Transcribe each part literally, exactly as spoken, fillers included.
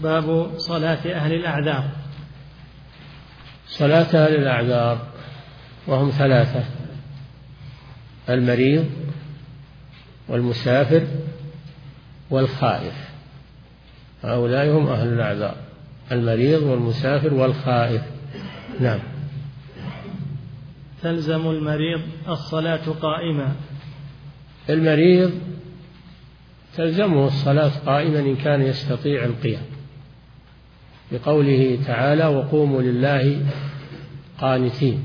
باب صلاة أهل الأعذار. صلاة أهل الأعذار وهم ثلاثة: المريض والمسافر والخائف. هؤلاء هم أهل الأعذار: المريض والمسافر والخائف. نعم. تلزم المريض الصلاة قائما. المريض تلزمه الصلاة قائما إن كان يستطيع القيام، بقوله تعالى: وقوموا لله قانتين.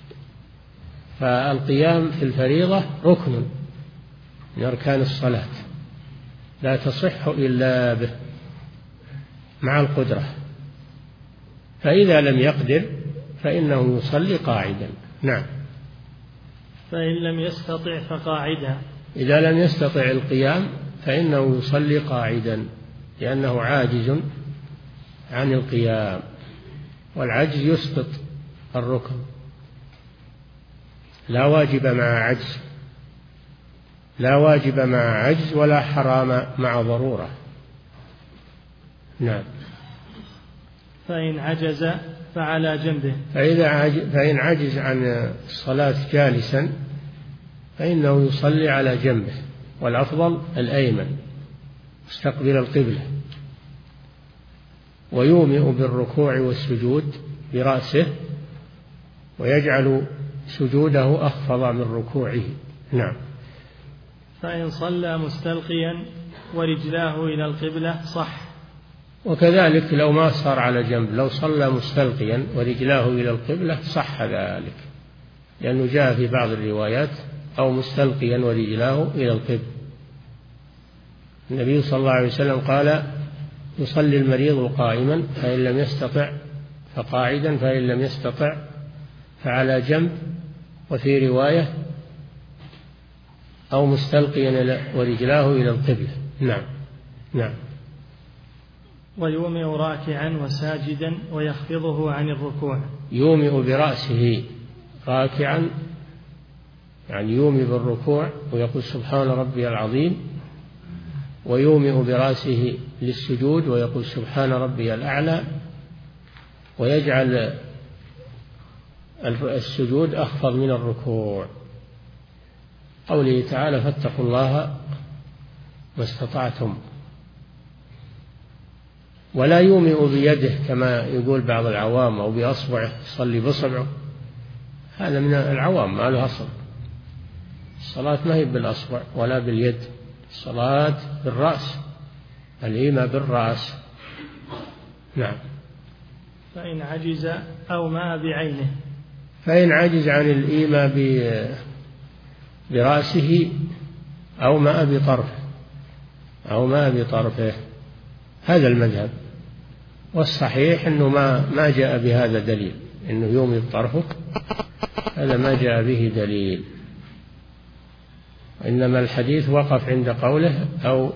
فالقيام في الفريضة ركن من أركان الصلاة، لا تصح إلا به مع القدرة، فإذا لم يقدر فإنه يصلي قاعدا. نعم. فإن لم يستطع فقاعدا. إذا لم يستطع القيام فإنه يصلي قاعدا، لأنه عاجز عن القيام، والعجز يسقط الركن، لا واجب مع عجز، لا واجب مع عجز ولا حرام مع ضرورة. نعم. فإن عجز فعلى جنبه. فإذا عجز فإن عجز عن الصلاة جالسا فإنه يصلي على جنبه، والأفضل الأيمن مستقبل القبلة، ويومئ بالركوع والسجود برأسه، ويجعل سجوده أخفض من ركوعه. نعم. فإن صلى مستلقيا ورجلاه إلى القبلة صح. وكذلك لو ما صار على جنب، لو صلى مستلقيا ورجلاه إلى القبلة صح ذلك، لأنه جاء في بعض الروايات: أو مستلقيا ورجلاه إلى القبلة. النبي صلى الله عليه وسلم قال: يصلي المريض قائما، فإن لم يستطع فقاعدا، فإن لم يستطع فعلى جنب، وفي رواية: أو مستلقيا ورجلاه إلى القبلة. نعم. نعم. ويومئ راكعا وساجدا ويخفضه عن الركوع. يومئ برأسه راكعا، يعني يومئ بالركوع ويقول سبحان ربي العظيم، ويومئ برأسه للسجود ويقول سبحان ربي الأعلى، ويجعل السجود أخفض من الركوع. قوله تعالى: فاتقوا الله ما استطعتم. ولا يومئ بيده كما يقول بعض العوام، أو بأصبعه، يصلي بأصبعه، هذا من العوام ما له أصل. الصلاة ما هي بالأصبع ولا باليد، الصلاة بالرأس، الإيماء بالرأس. نعم. فإن عجز أو ما بعينه. فإن عجز عن الإيماء برأسه أو ما بطرفه، أو ما بطرفه، هذا المذهب. والصحيح أنه ما ما جاء بهذا دليل، أنه يومئ بطرفه، هذا ما جاء به دليل، إنما الحديث وقف عند قوله: أو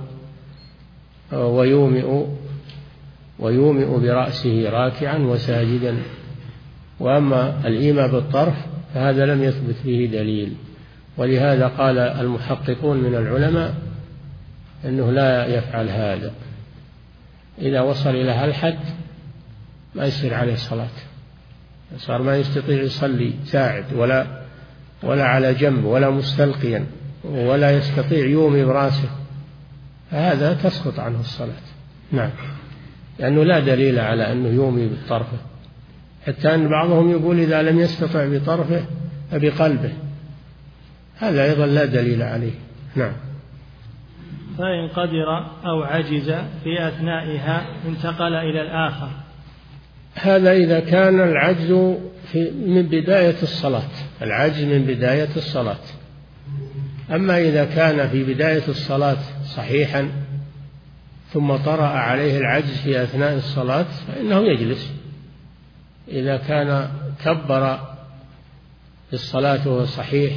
ويومئ ويومئ برأسه راكعا وساجدا. وأما الإيماء بالطرف فهذا لم يثبت به دليل، ولهذا قال المحققون من العلماء أنه لا يفعل هذا، إذا وصل إلى هالحد ما يصير عليه صلاة، صار ما يستطيع يصلي ساعد ولا ولا على جنب ولا مستلقيا ولا يستطيع يومي براسه، فهذا تسقط عنه الصلاة. نعم. لأنه لا دليل على أنه يومي بطرفه، حتى أن بعضهم يقول إذا لم يستطع بطرفه فبقلبه، هذا أيضا لا دليل عليه. نعم. فإن قدر أو عجز في أثنائها انتقل إلى الآخر. هذا إذا كان العجز في من بداية الصلاة، العجز من بداية الصلاة. أما إذا كان في بداية الصلاة صحيحا ثم طرأ عليه العجز في أثناء الصلاة فإنه يجلس. إذا كان كبر في الصلاة وهو صحيح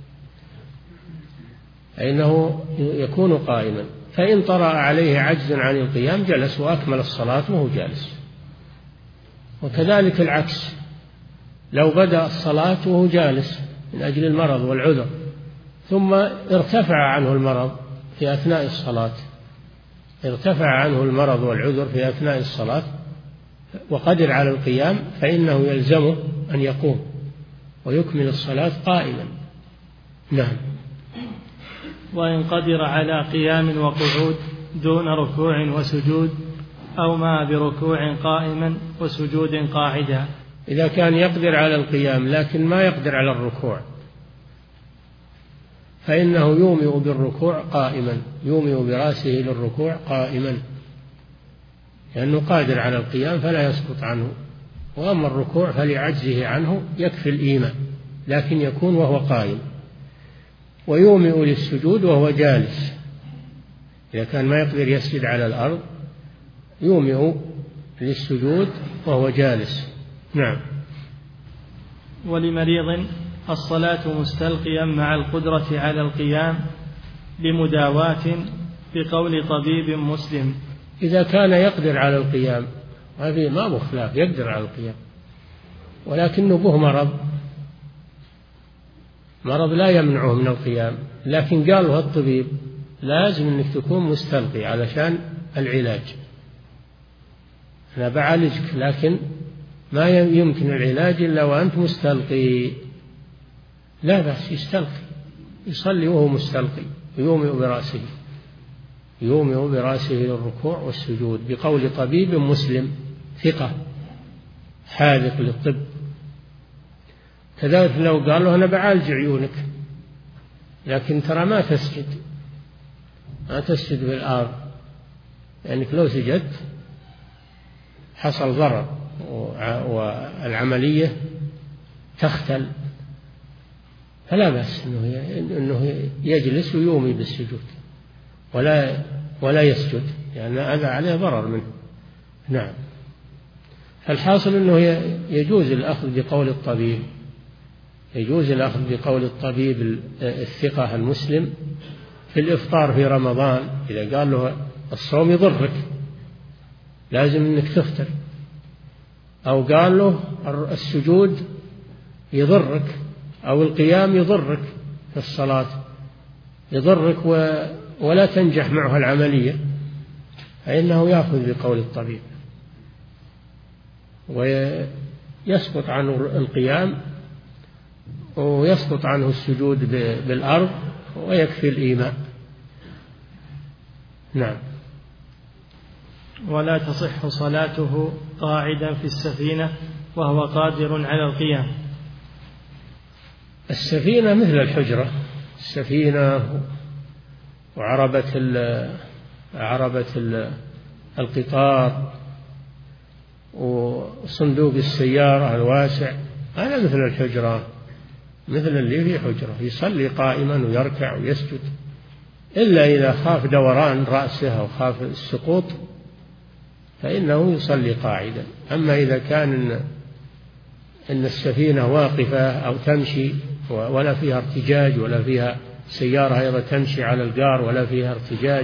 فإنه يكون قائما، فإن طرأ عليه عجز عن القيام جلس وأكمل الصلاة وهو جالس. وكذلك العكس، لو بدأ الصلاة وهو جالس من أجل المرض والعذر ثم ارتفع عنه المرض في أثناء الصلاة ارتفع عنه المرض والعذر في أثناء الصلاة وقدر على القيام فإنه يلزمه أن يقوم ويكمل الصلاة قائما. نعم. وإن قدر على قيام وقعود دون ركوع وسجود أو ما بركوع قائما وسجود قاعدا. إذا كان يقدر على القيام لكن ما يقدر على الركوع فإنه يومئ بالركوع قائما، يومئ برأسه للركوع قائما، لأنه قادر على القيام فلا يسقط عنه. وأما الركوع فلعجزه عنه يكفي الإيماء لكن يكون وهو قائم. ويومئ للسجود وهو جالس، إذا كان ما يقدر يسجد على الأرض يومئ للسجود وهو جالس. نعم. ولمريض الصلاة مستلقيا مع القدرة على القيام لمداواة بقول طبيب مسلم. إذا كان يقدر على القيام هذه ما هو خلاف، يقدر على القيام ولكنه به مرض مرض لا يمنعه من القيام، لكن قال له الطبيب لازم أنك تكون مستلقي علشان العلاج، أنا بعالجك لكن ما يمكن العلاج إلا وأنت مستلقي. لا بأس يستلقي، يصلي وهو مستلقي، يومئ برأسه يومئ برأسه للركوع والسجود بقول طبيب مسلم ثقة حاذق للطب. كذلك لو قال له أنا بعالج عيونك لكن ترى ما تسجد ما تسجد بالأرض، لأنك لو سجدت حصل ضرر والعملية تختل، فلا بأس أنه يجلس ويومي بالسجود ولا ولا يسجد لأن يعني هذا عليه ضرر منه. نعم. فالحاصل أنه يجوز الأخذ بقول الطبيب، يجوز الأخذ بقول الطبيب الثقة المسلم في الإفطار في رمضان. إذا قال له الصوم يضرك لازم أنك تفطر، أو قال له السجود يضرك أو القيام يضرك في الصلاة يضرك ولا تنجح معه العملية، فإنه يأخذ بقول الطبيب ويسقط عنه القيام ويسقط عنه السجود بالأرض ويكفي الإيماء. نعم. ولا تصح صلاته قاعدا في السفينة وهو قادر على القيام. السفينة مثل الحجرة، السفينة وعربة عربة القطار وصندوق السيارة الواسع، هذا مثل الحجرة، مثل اللي فيه حجرة، يصلي قائما ويركع ويسجد، إلا إذا خاف دوران رأسه أو خاف السقوط فإنه يصلي قاعدا. أما إذا كان إن السفينة واقفة أو تمشي ولا فيها ارتجاج ولا فيها سيارة أيضا تمشي على القار ولا فيها ارتجاج،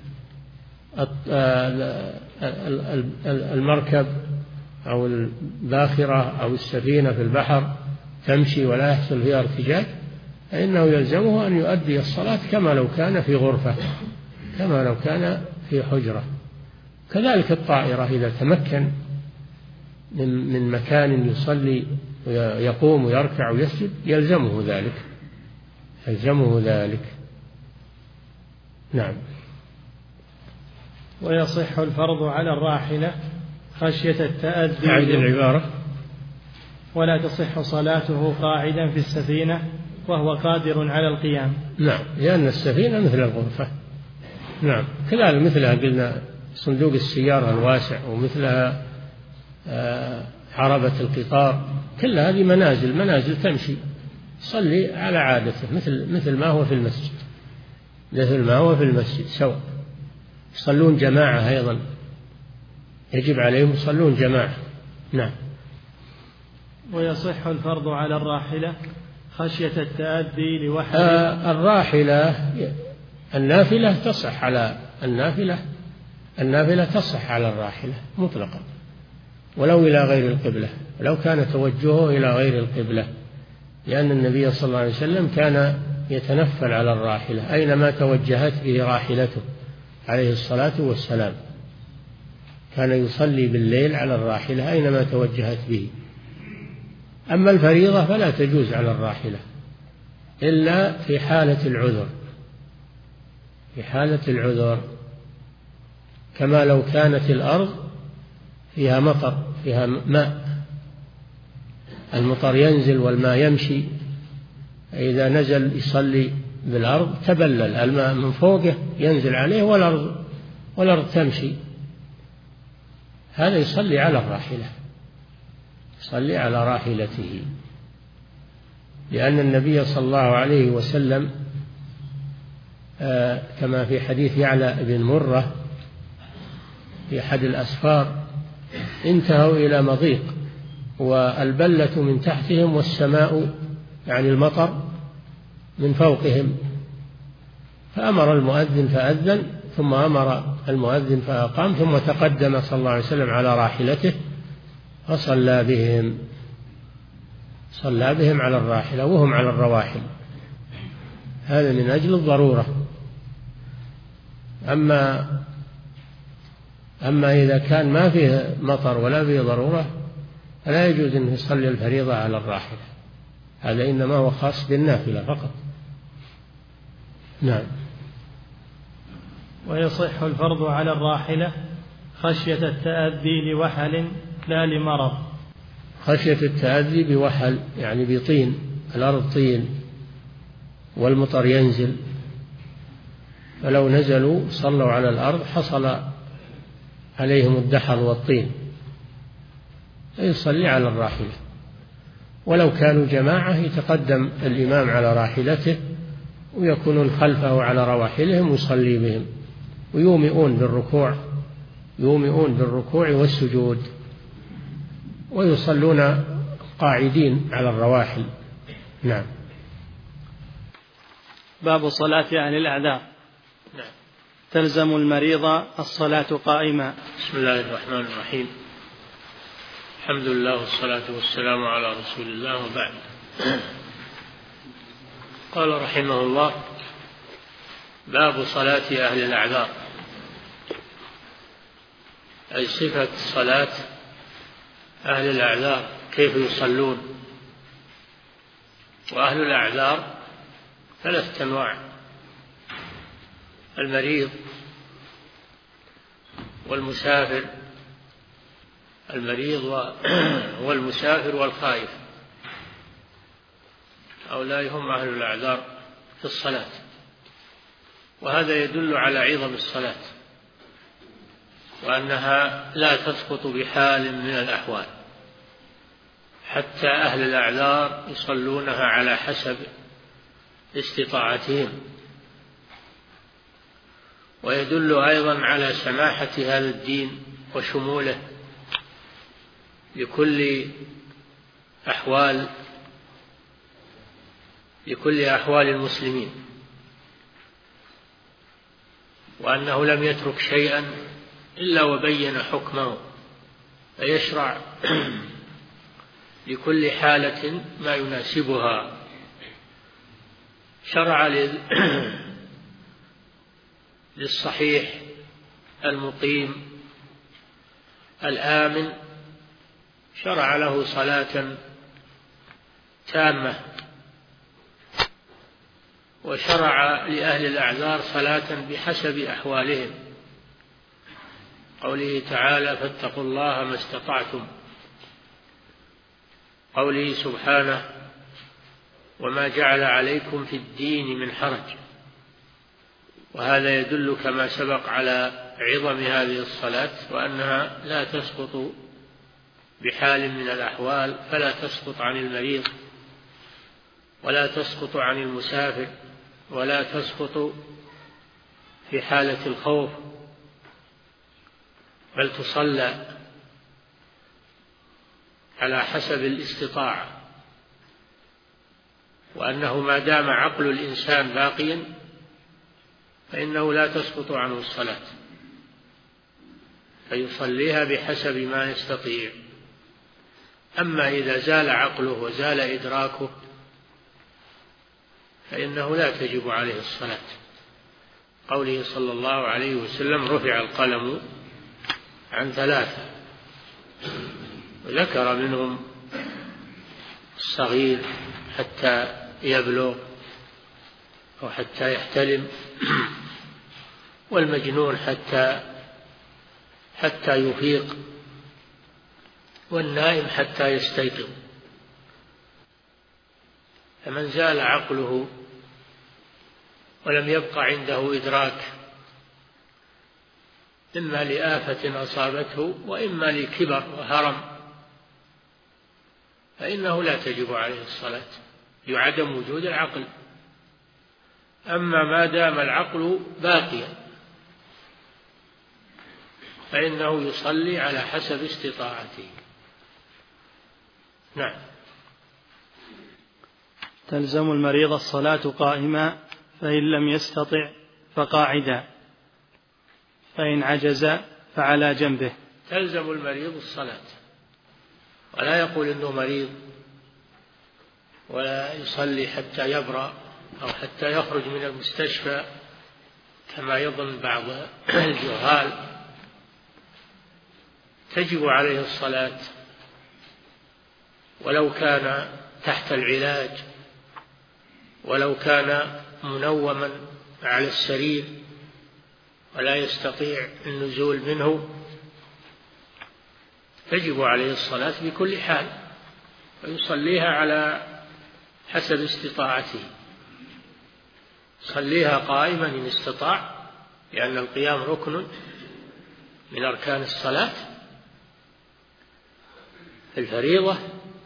المركب أو الباخرة أو السفينة في البحر تمشي ولا يحصل فيها ارتجاج، فإنه يلزمه أن يؤدي الصلاة كما لو كان في غرفة، كما لو كان في حجرة. كذلك الطائرة إذا تمكن من مكان يصلي ويقوم ويركع ويسجد يلزمه ذلك، يلزمه ذلك. نعم. ويصح الفرض على الراحلة خشية التأذي. أعد العبارة. ولا تصح صلاته قاعدا في السفينة وهو قادر على القيام. نعم، لأن السفينة مثل الغرفة. نعم. كذلك مثلها قلنا صندوق السيارة الواسع ومثلها عربة القطار، كل هذه منازل منازل تمشي، صلي على عادته مثل مثل ما هو في المسجد، مثل ما هو في المسجد سواء. يصلون جماعة أيضا، يجب عليهم يصلون جماعة. نعم. ويصح الفرض على الراحلة خشية التأذي لوحده. آه الراحلة النافلة تصح على النافلة النافلة تصح على الراحلة مطلقا ولو إلى غير القبلة، ولو كان توجهه إلى غير القبلة، لأن النبي صلى الله عليه وسلم كان يتنفل على الراحلة أينما توجهت به راحلته عليه الصلاة والسلام، كان يصلي بالليل على الراحلة أينما توجهت به. أما الفريضة فلا تجوز على الراحلة إلا في حالة العذر، في حالة العذر، كما لو كانت الأرض فيها مطر، فيها ماء، المطر ينزل والماء يمشي، إذا نزل يصلي بالأرض تبلل الماء من فوقه ينزل عليه والأرض والأرض تمشي، هذا يصلي على الراحلة، يصلي على راحلته، لأن النبي صلى الله عليه وسلم آه كما في حديث يعلى بن مرة في أحد الأسفار انتهوا إلى مضيق والبلة من تحتهم والسماء يعني المطر من فوقهم، فأمر المؤذن فأذن، ثم أمر المؤذن فأقام، ثم تقدم صلى الله عليه وسلم على راحلته فصلى بهم، صلى بهم على الراحلة وهم على الرواحل، هذا من أجل الضرورة. أما أما إذا كان ما فيه مطر ولا فيه ضرورة فلا يجوز أن يصلي الفريضة على الراحلة، هذا إنما هو خاص بالنافلة فقط. نعم. ويصح الفرض على الراحلة خشية التأذي لوحل لا لمرض. خشية التأذي بوحل يعني بطين، الأرض طين والمطر ينزل، فلو نزلوا صلوا على الأرض حصل عليهم الدحر والطين فيصلي على الراحلة. ولو كانوا جماعة يتقدم الإمام على راحلته ويكونون خلفه على رواحلهم ويصلي بهم، ويومئون بالركوع، يومئون بالركوع والسجود، ويصلون قاعدين على الرواحل. نعم. باب صلاة أهل الأعذار. نعم. تلزم المريض الصلاة قائما. بسم الله الرحمن الرحيم، الحمد لله والصلاة والسلام على رسول الله، وبعد. قال رحمه الله: باب صلاة أهل الأعذار، أي صفة صلاة أهل الأعذار، كيف يصلون. وأهل الأعذار ثلاثة أنواع: المريض والمسافر، المريض والمسافر والخائف، هؤلاء هم أهل الأعذار في الصلاة. وهذا يدل على عظم الصلاة وأنها لا تسقط بحال من الأحوال، حتى أهل الأعذار يصلونها على حسب استطاعتهم. ويدل أيضا على سماحة هذا الدين وشموله لكل أحوال لكل أحوال المسلمين، وأنه لم يترك شيئا إلا وبين حكمه، فيشرع لكل حالة ما يناسبها. شرع للصحيح المقيم الآمن، شرع له صلاة تامة، وشرع لأهل الأعذار صلاة بحسب أحوالهم، قوله تعالى: فاتقوا الله ما استطعتم، قوله سبحانه: وما جعل عليكم في الدين من حرج. وهذا يدل كما سبق على عظم هذه الصلاة، وأنها لا تسقط بحال من الأحوال، فلا تسقط عن المريض ولا تسقط عن المسافر ولا تسقط في حالة الخوف، بل تصلى على حسب الاستطاعة. وأنه ما دام عقل الإنسان باقيا فإنه لا تسقط عنه الصلاة، فيصليها بحسب ما يستطيع. أما إذا زال عقله وزال إدراكه فإنه لا تجب عليه الصلاة، قوله صلى الله عليه وسلم: رفع القلم عن ثلاثة، وذكر منهم الصغير حتى يبلغ أو حتى يحتلم، والمجنون حتى حتى يفيق، والنائم حتى يستيقظ. فمن زال عقله ولم يبق عنده إدراك، إما لآفة أصابته وإما لكبر وهرم، فإنه لا تجب عليه الصلاة لعدم وجود العقل. أما ما دام العقل باقيا فإنه يصلي على حسب استطاعته. نعم. تلزم المريض الصلاة قائما، فإن لم يستطع فقاعدا، فإن عجز فعلى جنبه. تلزم المريض الصلاة، ولا يقول إنه مريض ولا يصلي حتى يبرأ أو حتى يخرج من المستشفى كما يظن بعض الجهال. تجب عليه الصلاة ولو كان تحت العلاج، ولو كان منوما على السرير ولا يستطيع النزول منه، تجب عليه الصلاة بكل حال، ويصليها على حسب استطاعته. صليها قائما إن استطاع، لأن القيام ركن من أركان الصلاة الفريضة،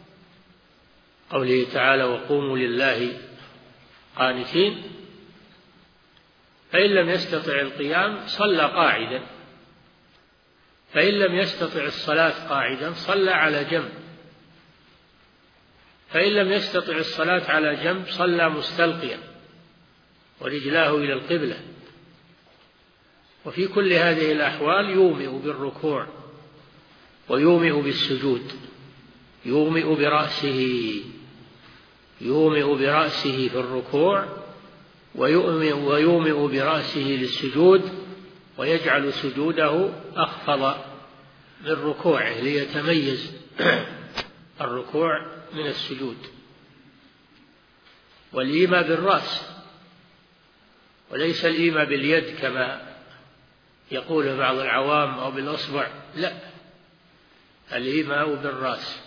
قوله تعالى: وقوموا لله قانتين. فإن لم يستطع القيام صلى قاعدا، فإن لم يستطع الصلاة قاعدا صلى على جنب، فإن لم يستطع الصلاة على جنب صلى مستلقيا ورجلاه إلى القبلة. وفي كل هذه الأحوال يومئ بالركوع ويومئ بالسجود، يومئ برأسه يومئ برأسه في الركوع ويومئ برأسه للسجود، ويجعل سجوده أخفض من ركوعه ليتميز الركوع من السجود. والإيماء بالرأس وليس الإيماء باليد كما يقول بعض العوام أو بالأصبع، لا، الإيماء بالرأس.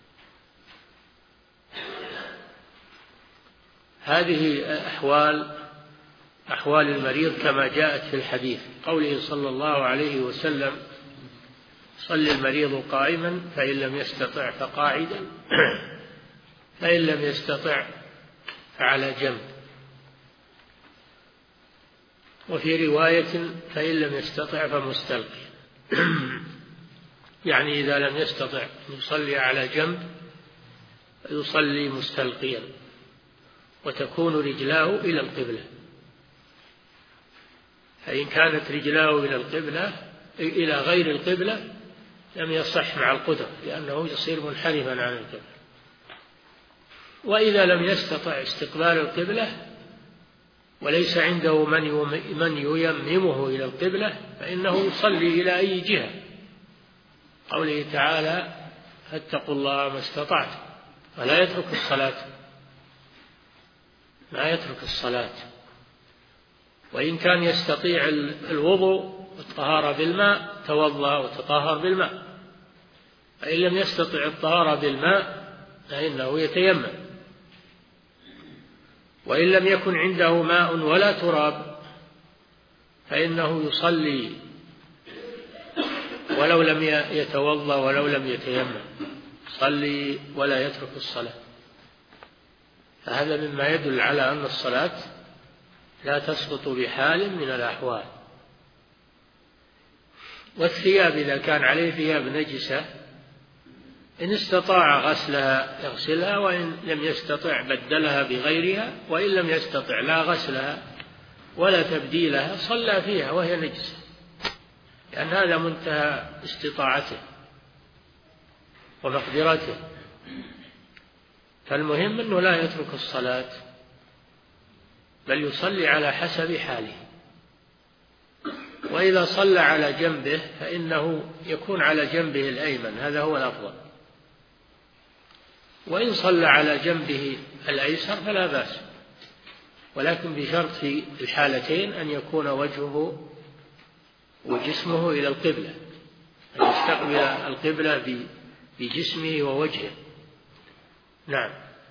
هذه أحوال أحوال المريض كما جاءت في الحديث، قوله صلى الله عليه وسلم: صلي المريض قائما، فإن لم يستطع فقاعدا، فإن لم يستطع فعلى جنب. وفي رواية: فإن لم يستطع فمستلقي. يعني إذا لم يستطع أن يصلي على جنب يصلي مستلقيا، وتكون رجلاه إلى القبلة. فإن كانت رجلاه إلى القبلة إلى غير القبلة لم يصح مع القدرة، لأنه يصير منحرفا عن القبلة. وإذا لم يستطع استقبال القبلة وليس عنده من ييممه إلى القبلة فإنه يصلي إلى أي جهة، قوله تعالى: فاتقوا الله ما استطعتم، ولا يترك الصلاة، ما يترك الصلاة. وإن كان يستطيع الوضوء والطهارة بالماء توضأ وتطهر بالماء، فإن لم يستطع الطهارة بالماء فإنه يتيمم. وإن لم يكن عنده ماء ولا تراب فإنه يصلي ولو لم يتوضأ ولو لم يتيمم، يصلي ولا يترك الصلاة. فهذا مما يدل على أن الصلاة لا تسقط بحال من الأحوال. والثياب إذا كان عليه ثياب نجسة إن استطاع غسلها يغسلها، وإن لم يستطع بدلها بغيرها، وإن لم يستطع لا غسلها ولا تبديلها صلى فيها وهي نجسة، لأن هذا منتهى استطاعته ومقدرته. فالمهم أنه لا يترك الصلاة بل يصلي على حسب حاله. وإذا صلى على جنبه فإنه يكون على جنبه الأيمن، هذا هو الأفضل. وإن صلى على جنبه الأيسر فلا بأس، ولكن بشرط في الحالتين أن يكون وجهه وجسمه إلى القبلة، أن يستقبل القبلة بجسمه ووجهه. نعم.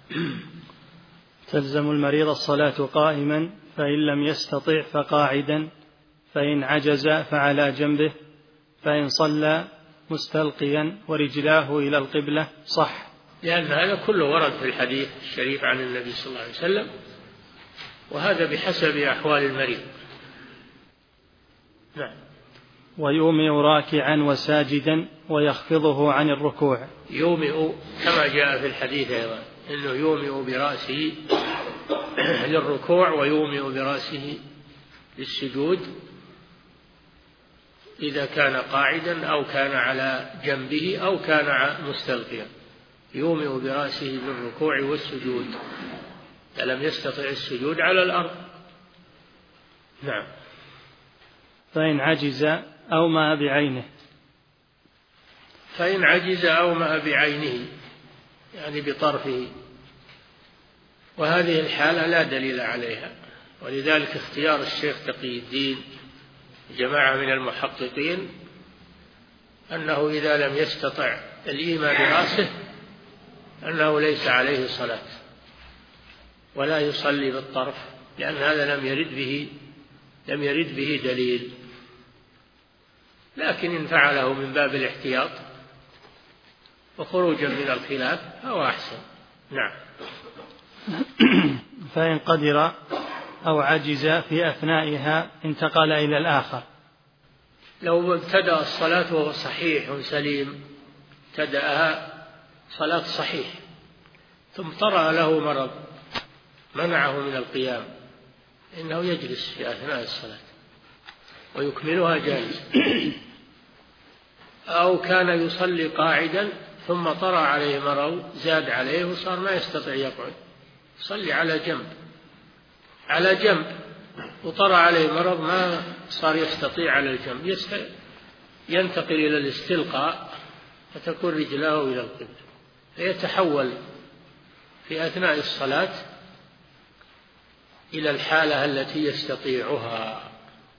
تلزم المريض الصلاة قائما، فإن لم يستطع فقاعدا، فإن عجز فعلى جنبه، فإن صلى مستلقيا ورجلاه إلى القبلة صح، لأن هذا كله ورد في الحديث الشريف عن النبي صلى الله عليه وسلم، وهذا بحسب أحوال المريض. نعم. ويومئ راكعا وساجدا ويخفضه عن الركوع. يومئ كما جاء في الحديث أيضا إنه يومئ برأسه للركوع ويومئ برأسه للسجود إذا كان قاعدا أو كان على جنبه أو كان مستلقيا. يومئ برأسه للركوع والسجود فلم يستطع السجود على الأرض. نعم. فإن عجز أومأ بعينه. فإن عجز أومأ بعينه يعني بطرفه، وهذه الحالة لا دليل عليها، ولذلك اختيار الشيخ تقي الدين جماعة من المحققين أنه إذا لم يستطع الإيماء برأسه أنه ليس عليه صلاة ولا يصلي بالطرف، لأن هذا لم يرد به لم يرد به دليل، لكن إن فعله من باب الاحتياط وخروجا من الخلاف فهو أحسن. نعم. فإن قدر أو عجز في أثنائها انتقل إلى الآخر. لو ابتدأ الصلاة وهو صحيح سليم، ابتدأها صلاة صحيح، ثم طرأ له مرض منعه من القيام، إنه يجلس في أثناء الصلاة ويكملها جالسا. أو كان يصلي قاعدا ثم طرأ عليه مرض زاد عليه وصار ما يستطيع يقعد، يصلي على جنب على جنب وطرأ عليه مرض ما صار يستطيع على الجنب، ينتقل إلى الاستلقاء فتكون رجلاه إلى القبلة، فيتحول في أثناء الصلاة إلى الحالة التي يستطيعها،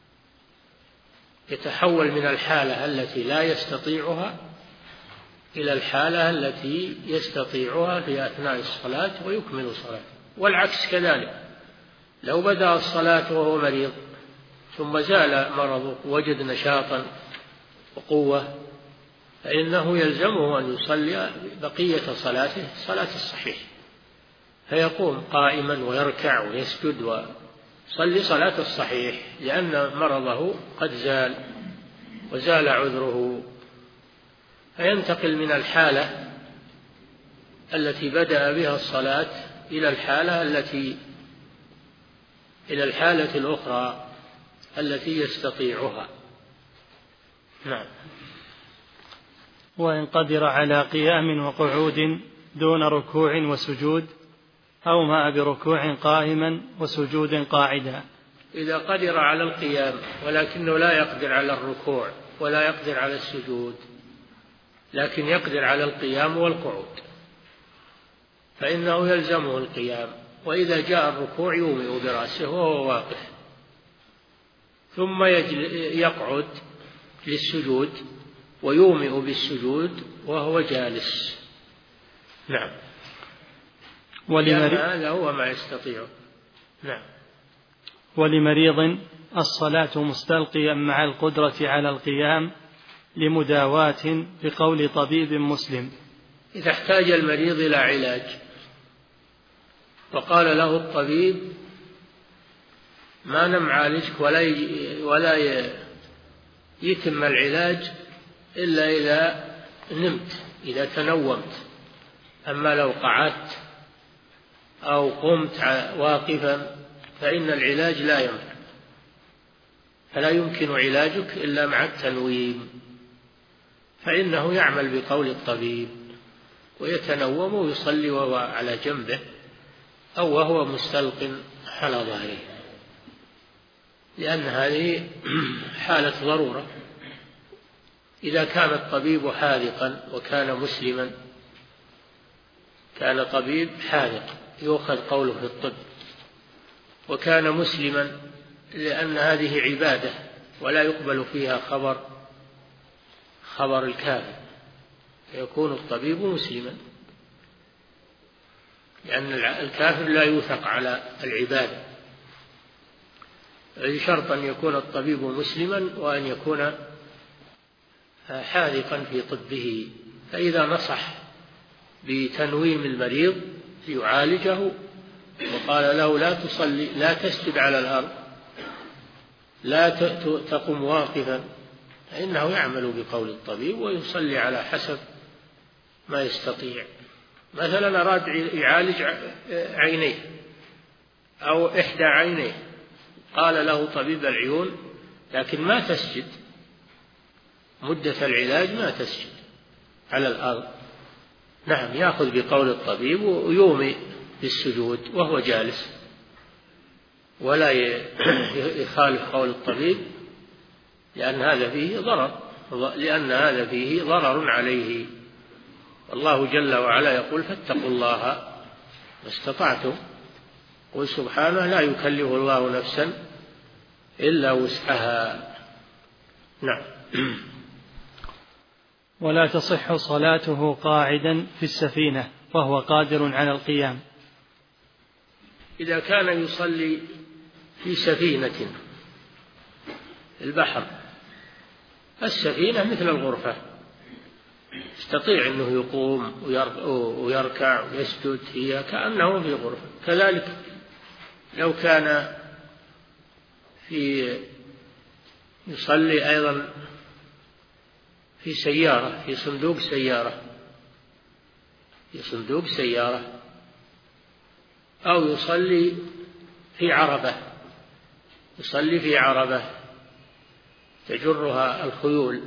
يتحول من الحالة التي لا يستطيعها إلى الحالة التي يستطيعها في أثناء الصلاة ويكمل صلاته. والعكس كذلك، لو بدأ الصلاة وهو مريض ثم زال مرضه ووجد نشاطا وقوة فإنه يلزمه أن يصلي بقية صلاته صلاة الصحيح، فيقوم قائما ويركع ويسجد ويصلي صلاة الصحيح، لأن مرضه قد زال وزال عذره، فينتقل من الحالة التي بدأ بها الصلاة إلى الحالة التي إلى الحالة الأخرى التي يستطيعها. نعم. وإن قدر على قيام وقعود دون ركوع وسجود أومأ بركوع قائما وسجود قاعدا. إذا قدر على القيام ولكنه لا يقدر على الركوع ولا يقدر على السجود، لكن يقدر على القيام والقعود فإنه يلزمه القيام، وإذا جاء الركوع يومئ برأسه وهو واقف، ثم يقعد للسجود ويومئ بالسجود وهو جالس. نعم. ولمريض هذا هو ما يستطيع. نعم. ولمريض الصلاة مستلقيا مع القدرة على القيام لمداواة بقول طبيب مسلم. إذا احتاج المريض إلى علاج وقال له الطبيب ما نعالجك ولا ولا يتم العلاج إلا إذا نمت، إذا تنومت، أما لو قعدت أو قمت واقفا فإن العلاج لا ينفع، فلا يمكن علاجك إلا مع التنويم، فإنه يعمل بقول الطبيب ويتنوم ويصلي وهو على جنبه أو وهو مستلق على ظهره. لأن هذه حالة ضرورة. إذا كان الطبيب حاذقا وكان مسلما، كان طبيب حاذق يؤخذ قوله في الطب، وكان مسلما لأن هذه عبادة ولا يقبل فيها خبر خبر الكافر، فيكون الطبيب مسلما، لأن الكافر لا يوثق على العبادة. شرط أن يكون الطبيب مسلما وأن يكون حاذقا في طبه. فإذا نصح بتنويم المريض ليعالجه وقال له لا تصلي، لا تسجد على الأرض، لا تقم واقفا، فإنه يعمل بقول الطبيب ويصلي على حسب ما يستطيع. مثلا أراد يعالج عينيه أو إحدى عينيه، قال له طبيب العيون لكن ما تسجد مدة العلاج، ما تسجد على الأرض. نعم، يأخذ بقول الطبيب ويومي بالسجود وهو جالس، ولا يخالف قول الطبيب، لأن هذا فيه ضرر لأن هذا فيه ضرر عليه. الله جل وعلا يقول فاتقوا الله ما استطعتم، قل سبحانه لا يكلف الله نفسا إلا وسعها. نعم. ولا تصح صلاته قاعدا في السفينة وهو قادر على القيام. إذا كان يصلي في سفينة البحر، السفينة مثل الغرفة، يستطيع أنه يقوم ويركع ويسجد، هي كأنه في غرفة. كذلك لو كان في يصلي أيضا في سيارة، في صندوق سيارة في صندوق سيارة أو يصلي في عربة يصلي في عربة تجرها الخيول،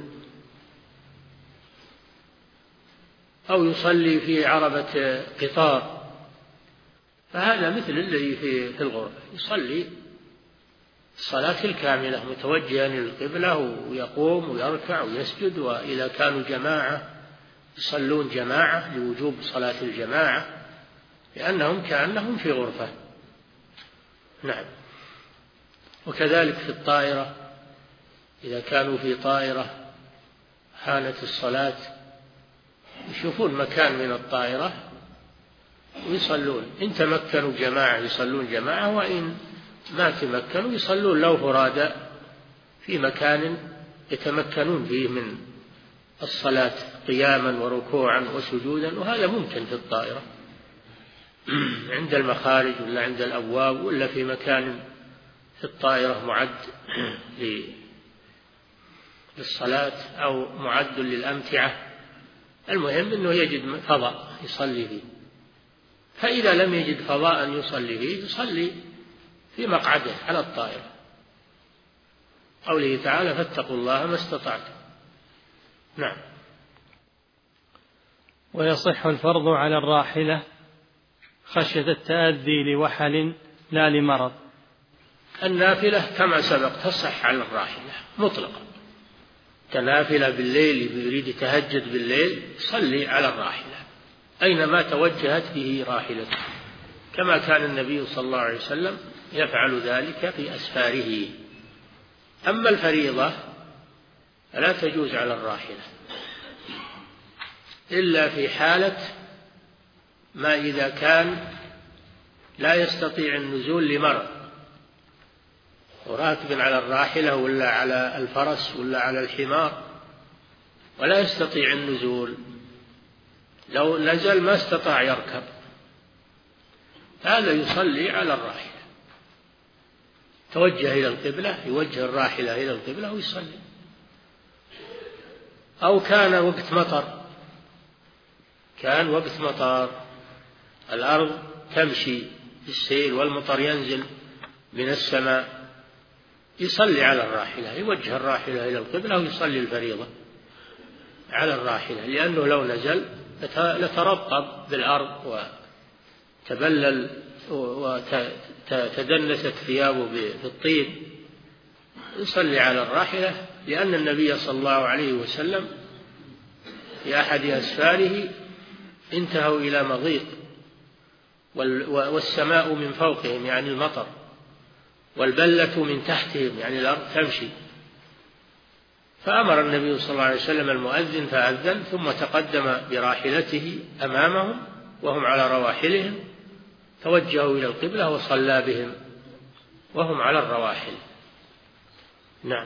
أو يصلي في عربة قطار، فهذا مثل الذي في الغرفة، يصلي الصلاة الكاملة متوجها للقبلة ويقوم ويركع ويسجد. وإذا كانوا جماعة يصلون جماعة لوجوب صلاة الجماعة، لأنهم كأنهم في غرفة. نعم. وكذلك في الطائرة، إذا كانوا في طائرة حانت الصلاة يشوفون مكان من الطائرة ويصلون، إن تمكنوا جماعة يصلون جماعة، وإن ما تمكنوا يصلون لو فرادى في مكان يتمكنون فيه من الصلاة قياما وركوعا وسجودا. وهذا ممكن في الطائرة عند المخارج ولا عند الأبواب ولا في مكان في الطائرة معد للصلاة أو معد للأمتعة. المهم أنه يجد فضاء يصلي فيه، فإذا لم يجد فضاء يصلي فيه يصلي في مقعده على الطائرة. قوله تعالى فاتقوا الله ما استطعتم. نعم. ويصح الفرض على الراحلة خشية التأذي لوحل لا لمرض. النافلة كما سبق تصح على الراحلة مطلقا، كنافلة بالليل يريد يتهجد بالليل صلي على الراحلة أينما توجهت به راحلته، كما كان النبي صلى الله عليه وسلم يفعل ذلك في أسفاره. أما الفريضة فلا تجوز على الراحلة إلا في حالة ما إذا كان لا يستطيع النزول لمرض، وراكب على الراحلة ولا على الفرس ولا على الحمار ولا يستطيع النزول، لو نزل ما استطاع يركب، هذا يصلي على الراحلة، توجه إلى القبلة يوجه الراحلة إلى القبلة ويصلي. أو كان وقت مطر، كان وقت مطر الأرض تمشي بالسيل والمطر ينزل من السماء، يصلي على الراحلة، يوجه الراحلة إلى القبلة ويصلي الفريضة على الراحلة، لأنه لو نزل لترطب بالأرض وتبلل وتدنست ثيابه بالطين، يصلي على الراحلة، لأن النبي صلى الله عليه وسلم في أحد أسفاره انتهوا إلى مضيق والسماء من فوقهم يعني المطر، والبلة من تحتهم يعني الأرض تمشي، فأمر النبي صلى الله عليه وسلم المؤذن فأذن، ثم تقدم براحلته أمامهم وهم على رواحلهم، توجهوا إلى القبلة وصلى بهم وهم على الرواحل. نعم.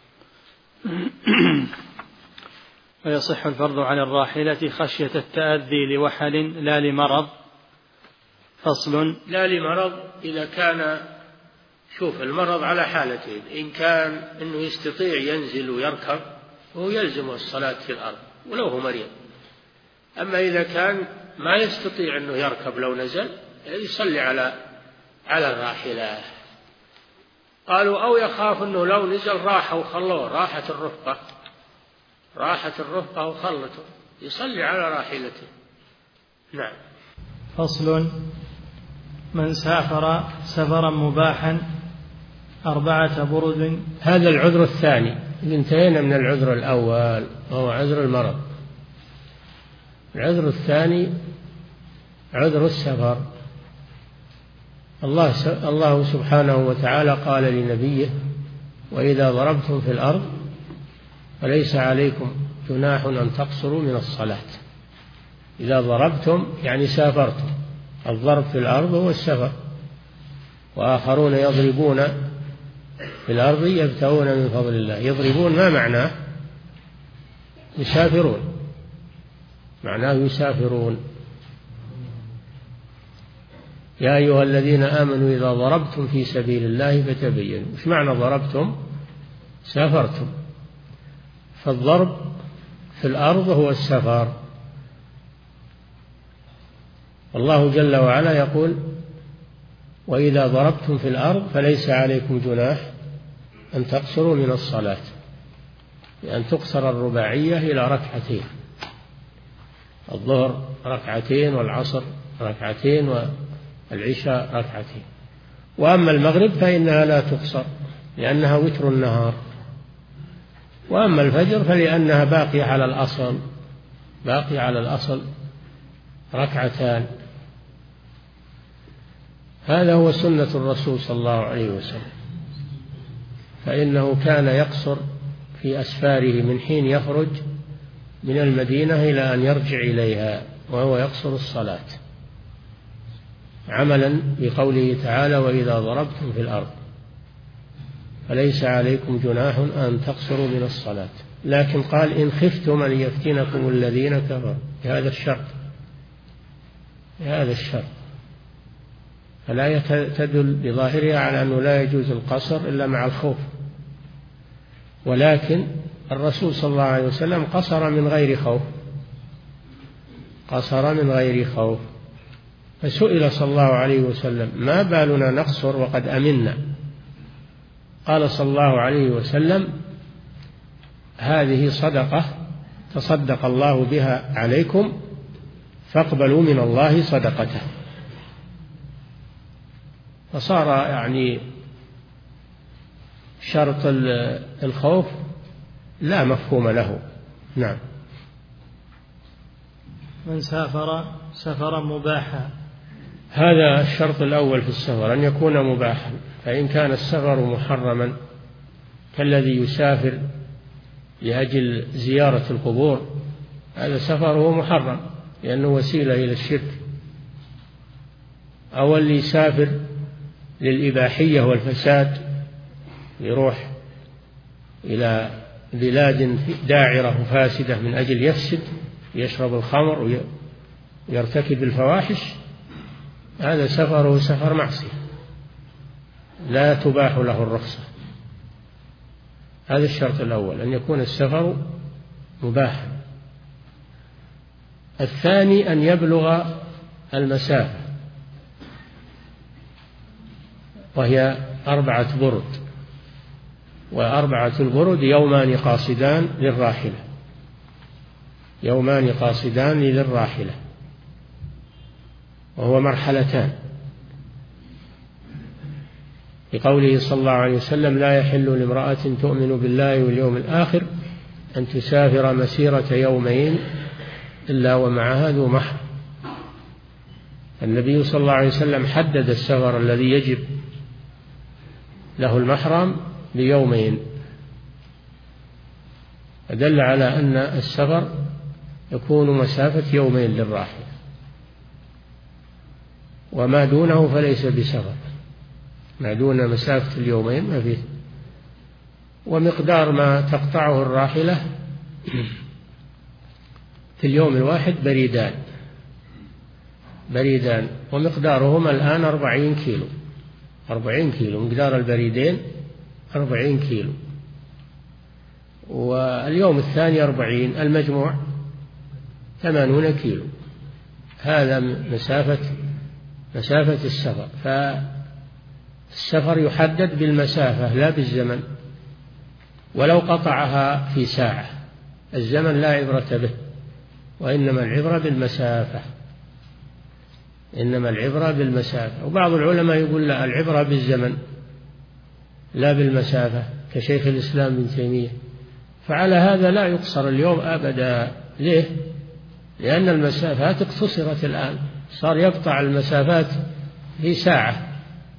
ويصح الفرض على الراحلة خشية التأذي لوحل لا لمرض. فصل. لا لمرض إذا كان، شوف المرض على حالتين، إن كان أنه يستطيع ينزل ويركب وهو يلزمه الصلاة في الأرض ولو هو مريض. أما إذا كان ما يستطيع أنه يركب لو نزل يصلي على على الراحلة. قالوا أو يخاف أنه لو نزل راح وخلوه، راحت الرفقة راحت الرفقة وخلته، يصلي على راحلته. نعم. فصل. من سافر سفرا مباحا أربعة برد. هذا العذر الثاني، انتهينا من العذر الأول وهو عذر المرض. العذر الثاني عذر السفر. الله الله سبحانه وتعالى قال لنبيه: وإذا ضربتم في الأرض فليس عليكم جناح أن تقصروا من الصلاة. إذا ضربتم يعني سافرتم، الضرب في الأرض هو السفر. وآخرون يضربون في الأرض يبتغون من فضل الله. يضربون ما معناه؟ يسافرون، معناه يسافرون. يا أيها الذين آمنوا إذا ضربتم في سبيل الله فتبينوا. إيش معنى ضربتم؟ سافرتم. فالضرب في الأرض هو السفر. الله جل وعلا يقول: وإذا ضربتم في الأرض فليس عليكم جناح أن تقصروا من الصلاة، لأن تقصر الرباعية إلى ركعتين، الظهر ركعتين والعصر ركعتين والعشاء ركعتين. وأما المغرب فإنها لا تقصر لأنها وتر النهار. وأما الفجر فلأنها باقية على الأصل، باقية على الأصل ركعتان. هذا هو سنة الرسول صلى الله عليه وسلم، فإنه كان يقصر في أسفاره من حين يخرج من المدينة إلى أن يرجع إليها، وهو يقصر الصلاة عملا بقوله تعالى: وإذا ضربتم في الأرض فليس عليكم جناح أن تقصروا من الصلاة. لكن قال: إن خفتم أن يفتنكم الذين كفروا، بهذا الشرط بهذا الشرط فلا تدل بظاهرها على أنه لا يجوز القصر إلا مع الخوف. ولكن الرسول صلى الله عليه وسلم قصر من غير خوف، قصر من غير خوف. فسئل صلى الله عليه وسلم: ما بالنا نقصر وقد أمنا؟ قال صلى الله عليه وسلم: هذه صدقة تصدق الله بها عليكم، فاقبلوا من الله صدقته. فصار يعني شرط الخوف لا مفهوم له. نعم. من سافر سفرا مباحا. هذا الشرط الأول في السفر، أن يكون مباحا. فإن كان السفر محرما كالذي يسافر لأجل زيارة القبور، هذا سفره محرم لأنه وسيلة إلى الشرك. أو اللي يسافر للإباحية والفساد، يروح إلى بلاد داعرة فاسدة من أجل يفسد، يشرب الخمر ويرتكب الفواحش، هذا سفره سفر معصية لا تباح له الرخصة. هذا الشرط الأول، أن يكون السفر مباحا. الثاني أن يبلغ المسافة، وهي أربعة برد، وأربعة البرد يومان قاصدان للراحلة، يومان قاصدان للراحلة، وهو مرحلتان. بقوله صلى الله عليه وسلم: لا يحل لامرأة تؤمن بالله واليوم الآخر أن تسافر مسيرة يومين إلا ومعها ذو محرم. النبي صلى الله عليه وسلم حدد السفر الذي يجب له المحرم بيومين، دل على أن السفر يكون مسافة يومين للراحلة، وما دونه فليس بسفر، ما دون مسافة اليومين ما فيه. ومقدار ما تقطعه الراحلة في اليوم الواحد بريدان بريدان ومقدارهما الآن أربعين كيلو أربعين كيلو مقدار البريدين أربعين كيلو، واليوم الثاني أربعين، المجموع ثمانون كيلو. هذا مسافة مسافة السفر. فالسفر يحدد بالمسافة لا بالزمن، ولو قطعها في ساعة الزمن لا عبرة به، وإنما العبرة بالمسافة إنما العبرة بالمسافة. وبعض العلماء يقول لا، العبرة بالزمن لا بالمسافة، كشيخ الإسلام ابن تيمية. فعلى هذا لا يقصر اليوم أبدا. ليه؟ لأن المسافات اقتصرت الآن، صار يقطع المسافات في ساعة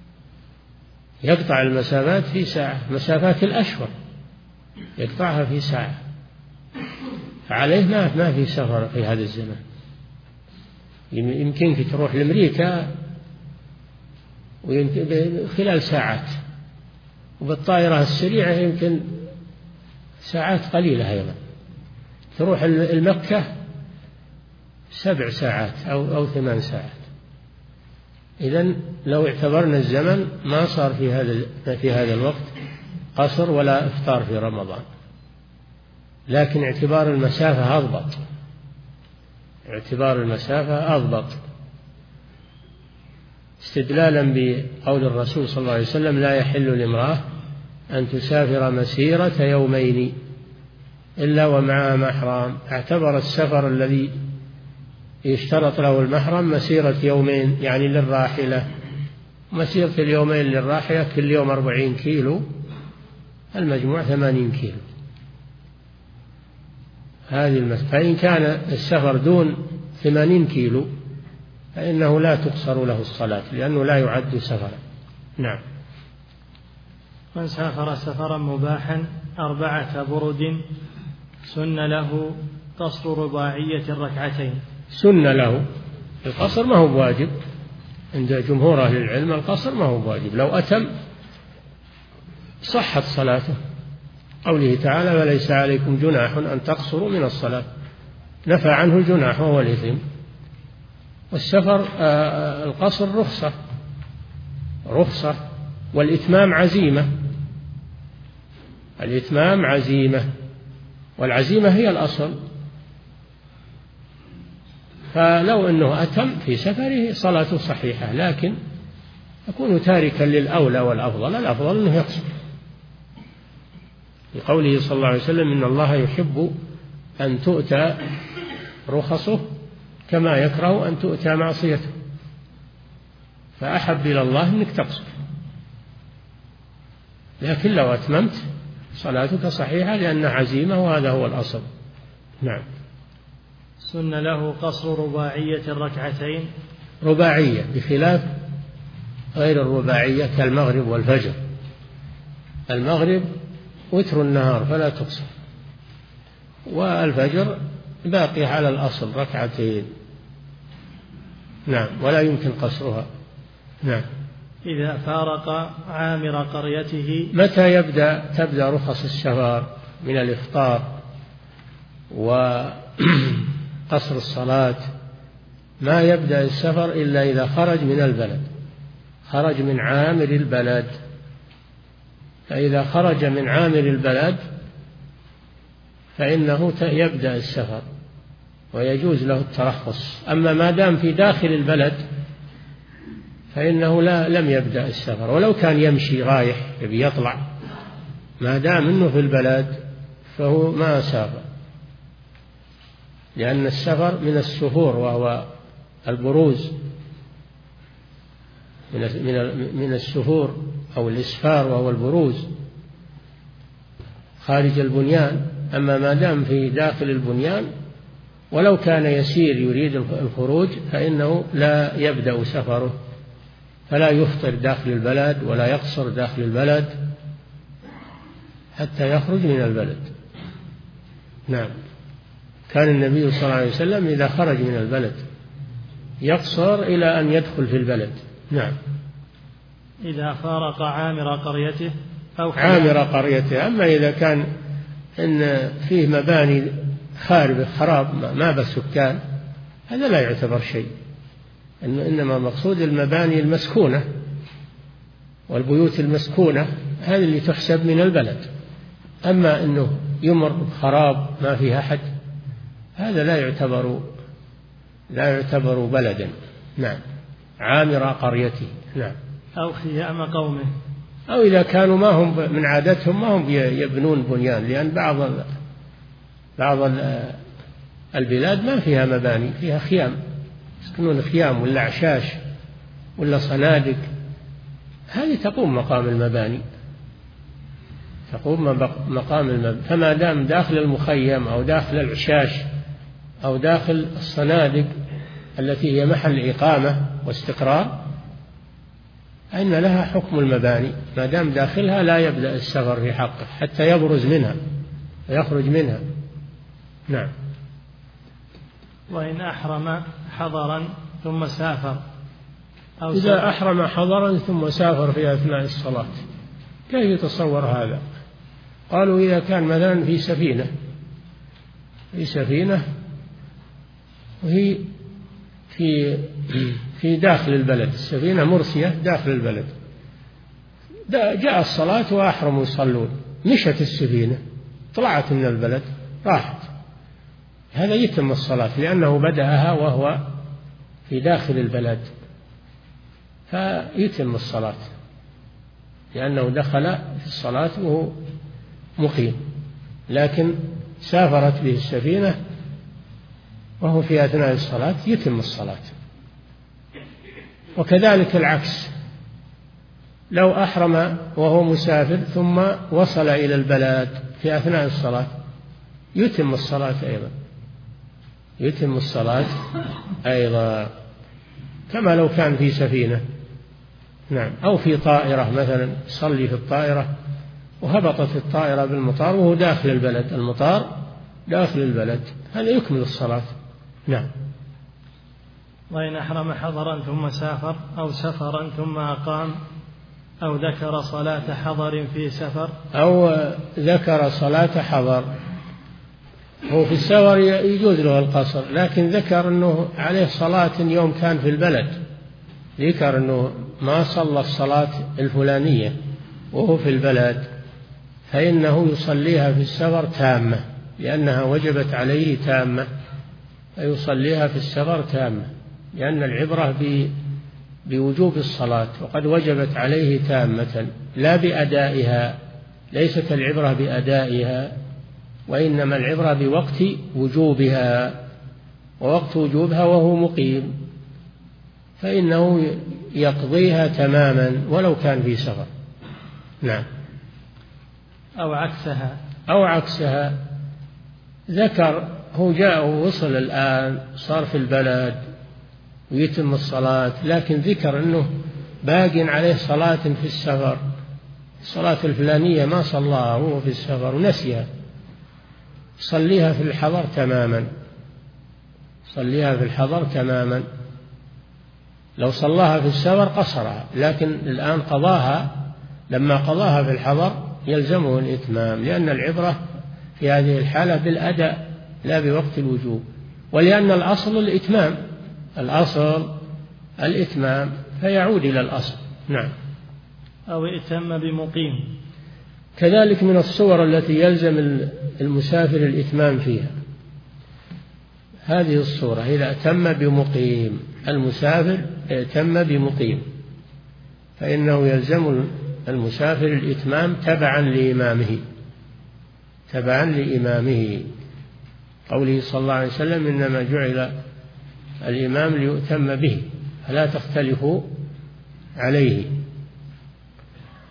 يقطع المسافات في ساعة مسافات الأشهر يقطعها في ساعة، فعليه ما ما في سفر في هذا الزمن. يمكنك تروح لأمريكا ويمكن خلال ساعات، وبالطائرة السريعة يمكن ساعات قليلة أيضا. تروح المكة سبع ساعات أو أو ثمان ساعات. إذن لو اعتبرنا الزمن ما صار في هذا في هذا الوقت قصر ولا إفطار في رمضان، لكن اعتبار المسافة أضبط اعتبار المسافة أضبط استدلالا بقول الرسول صلى الله عليه وسلم: لا يحل لامرأة أن تسافر مسيرة يومين إلا ومعها محرم. اعتبر السفر الذي يشترط له المحرم مسيرة يومين، يعني للراحلة. مسيرة اليومين للراحلة كل يوم أربعين كيلو، المجموع ثمانين كيلو. هذه المسافة. فإن كان السفر دون ثمانين كيلو فإنه لا تقصر له الصلاة، لأنه لا يعد سفرا. نعم. من سافر سفرا مباحا أربعة برد سن له قصر رباعية الركعتين. سن له القصر ما هو بواجب عند جمهور أهل العلم، القصر ما هو بواجب، لو أتم صحت صلاته. قوله تعالى: وليس عليكم جناح أن تقصروا من الصلاة، نفى عنه الجناح وهو الإثم. والسفر القصر رخصة رخصة والإتمام عزيمة الإتمام عزيمة والعزيمة هي الأصل. فلو أنه أتم في سفره صلاته صحيحة، لكن يكون تاركا للأولى والأفضل. الأفضل أنه يقصر، لقوله صلى الله عليه وسلم: إن الله يحب أن تؤتى رخصه كما يكره أن تؤتى معصيته. فأحب إلى الله أنك تقصر، لكن لو أتممت صلاتك صحيحة لأنها عزيمة، وهذا هو الأصل. نعم. سن له قصر رباعية الركعتين. رباعية بخلاف غير الرباعية كالمغرب والفجر. المغرب وتر النهار فلا تقصر، والفجر باقي على الأصل ركعتين. نعم، ولا يمكن قصرها. نعم. إذا فارق عامر قريته. متى يبدأ تبدأ رخص السفر من الإفطار وقصر الصلاة؟ ما يبدأ السفر إلا إذا خرج من البلد، خرج من عامر البلد. فإذا خرج من عامر البلد فإنه يبدأ السفر ويجوز له الترخص. أما ما دام في داخل البلد فإنه لا لم يبدأ السفر، ولو كان يمشي رايح يبي يطلع، ما دام أنه في البلد فهو ما سافر. لأن السفر من السفور، وهو البروز من من السفور أو الإسفار وهو البروز خارج البنيان. أما ما دام في داخل البنيان ولو كان يسير يريد الخروج فإنه لا يبدأ سفره، فلا يفطر داخل البلد ولا يقصر داخل البلد حتى يخرج من البلد. نعم. كان النبي صلى الله عليه وسلم إذا خرج من البلد يقصر إلى أن يدخل في البلد. نعم. إذا فارق عامر قريته أو عامر قريته. أما إذا كان إن فيه مباني خاربة خراب ما بس سكان هذا لا يعتبر شيء، إنما مقصود المباني المسكونة والبيوت المسكونة هذه اللي تحسب من البلد. أما أنه يمر خراب ما فيها أحد هذا لا يعتبر لا يعتبر بلدا. نعم. عامر قريته. نعم. أو خيام قومه، أو إذا كانوا ما هم من عادتهم ما هم يبنون بنيان، لأن بعض بعض البلاد ما فيها مباني، فيها خيام، يسكنون خيام ولا عشاش ولا صنادق، هذه تقوم مقام المباني، تقوم مقام المباني. فما دام داخل المخيم أو داخل العشاش أو داخل الصنادق التي هي محل إقامة واستقرار أن لها حكم المباني، ما دام داخلها لا يبدأ السفر في حقه حتى يبرز منها ويخرج منها. نعم. وإن أحرم حضرا ثم سافر أو إذا سافر. أحرم حضرا ثم سافر في أثناء الصلاة كيف يتصور هذا؟ قالوا إذا كان مثلا في سفينة في سفينة وهي في في داخل البلد، السفينة مرسية داخل البلد، جاء الصلاة وأحرموا يصلون، مشت السفينة طلعت من البلد راحت، هذا يتم الصلاة لأنه بدأها وهو في داخل البلد، فيتم الصلاة لأنه دخل في الصلاة وهو مقيم. لكن سافرت به السفينة وهو في أثناء الصلاة يتم الصلاة. وكذلك العكس، لو أحرم وهو مسافر ثم وصل إلى البلد في أثناء الصلاة يتم الصلاة أيضا، يتم الصلاة أيضا كما لو كان في سفينة. نعم. أو في طائرة مثلا صلي في الطائرة وهبطت الطائرة بالمطار وهو داخل البلد، المطار داخل البلد، هذا يكمل الصلاة. نعم. وإن أحرم حضرا ثم سافر أو سفرا ثم أقام أو ذكر صلاة حضر في سفر أو ذكر صلاة حضر، هو في السفر يجوز له القصر، لكن ذكر أنه عليه صلاة يوم كان في البلد، ذكر أنه ما صلى الصلاة الفلانية وهو في البلد فإنه يصليها في السفر تامة لأنها وجبت عليه تامة، فيصليها في السفر تامة لأن العبرة بوجوب الصلاة وقد وجبت عليه تامة لا بأدائها، ليست العبرة بأدائها وإنما العبرة بوقت وجوبها، ووقت وجوبها وهو مقيم فإنه يقضيها تماما ولو كان في سفر. نعم. أو عكسها أو عكسها ذكر هو جاء ووصل الآن صار في البلد ويتم الصلاة، لكن ذكر أنه باق عليه صلاة في السفر، الصلاة الفلانية ما صلاها وهو في السفر ونسيها، صليها في الحضر تماما، صليها في الحضر تماما. لو صلاها في السفر قصرها، لكن الآن قضاها، لما قضاها في الحضر يلزمه الإتمام، لأن العبرة في هذه الحالة بالأداء لا بوقت الوجوب، ولأن الأصل الإتمام، الأصل الإتمام فيعود إلى الأصل. نعم. أو ائتم بمقيم. كذلك من الصور التي يلزم المسافر الإتمام فيها هذه الصورة، إذا ائتم بمقيم، المسافر ائتم بمقيم فإنه يلزم المسافر الإتمام تبعا لإمامه، تبعا لإمامه، قوله صلى الله عليه وسلم إنما جعل الإمام ليؤتم به فلا تختلفوا عليه.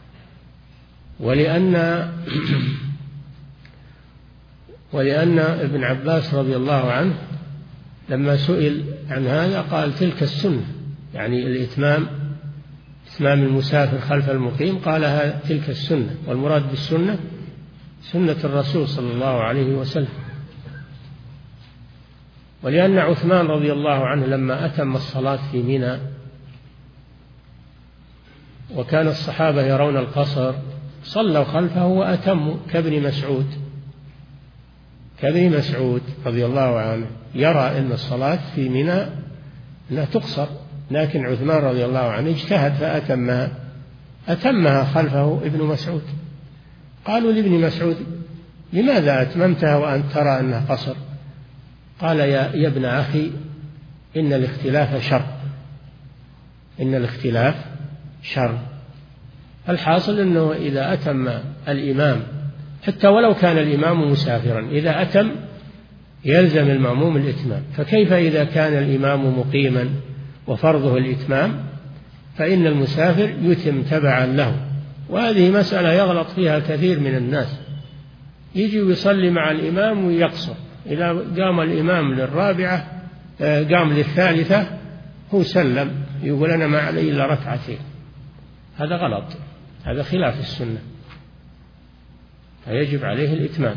ولأن ولأن ابن عباس رضي الله عنه لما سئل عن هذا قال تلك السنة، يعني الإتمام، إتمام المسافر خلف المقيم، قال تلك السنة، والمراد بالسنة سنة الرسول صلى الله عليه وسلم. ولأن عثمان رضي الله عنه لما أتم الصلاة في منى وكان الصحابة يرون القصر صلوا خلفه وأتموا، كابن مسعود كابن مسعود رضي الله عنه يرى أن الصلاة في منى أنها تقصر، لكن عثمان رضي الله عنه اجتهد فأتمها أتمها خلفه ابن مسعود. قالوا لابن مسعود لماذا أتممتها وأنت ترى أنها قصر؟ قال يا, يا ابن أخي إن الاختلاف شر، إن الاختلاف شر. الحاصل أنه إذا أتم الإمام حتى ولو كان الإمام مسافرا، إذا أتم يلزم المأموم الإتمام، فكيف إذا كان الإمام مقيما وفرضه الإتمام؟ فإن المسافر يتم تبعا له. وهذه مسألة يغلط فيها كثير من الناس، يجي ويصلي مع الإمام ويقصر، إذا قام الإمام للرابعة قام للثالثة هو سلم يقول أنا ما علي إلا ركعتين، هذا غلط، هذا خلاف السنة، فيجب عليه الإتمام.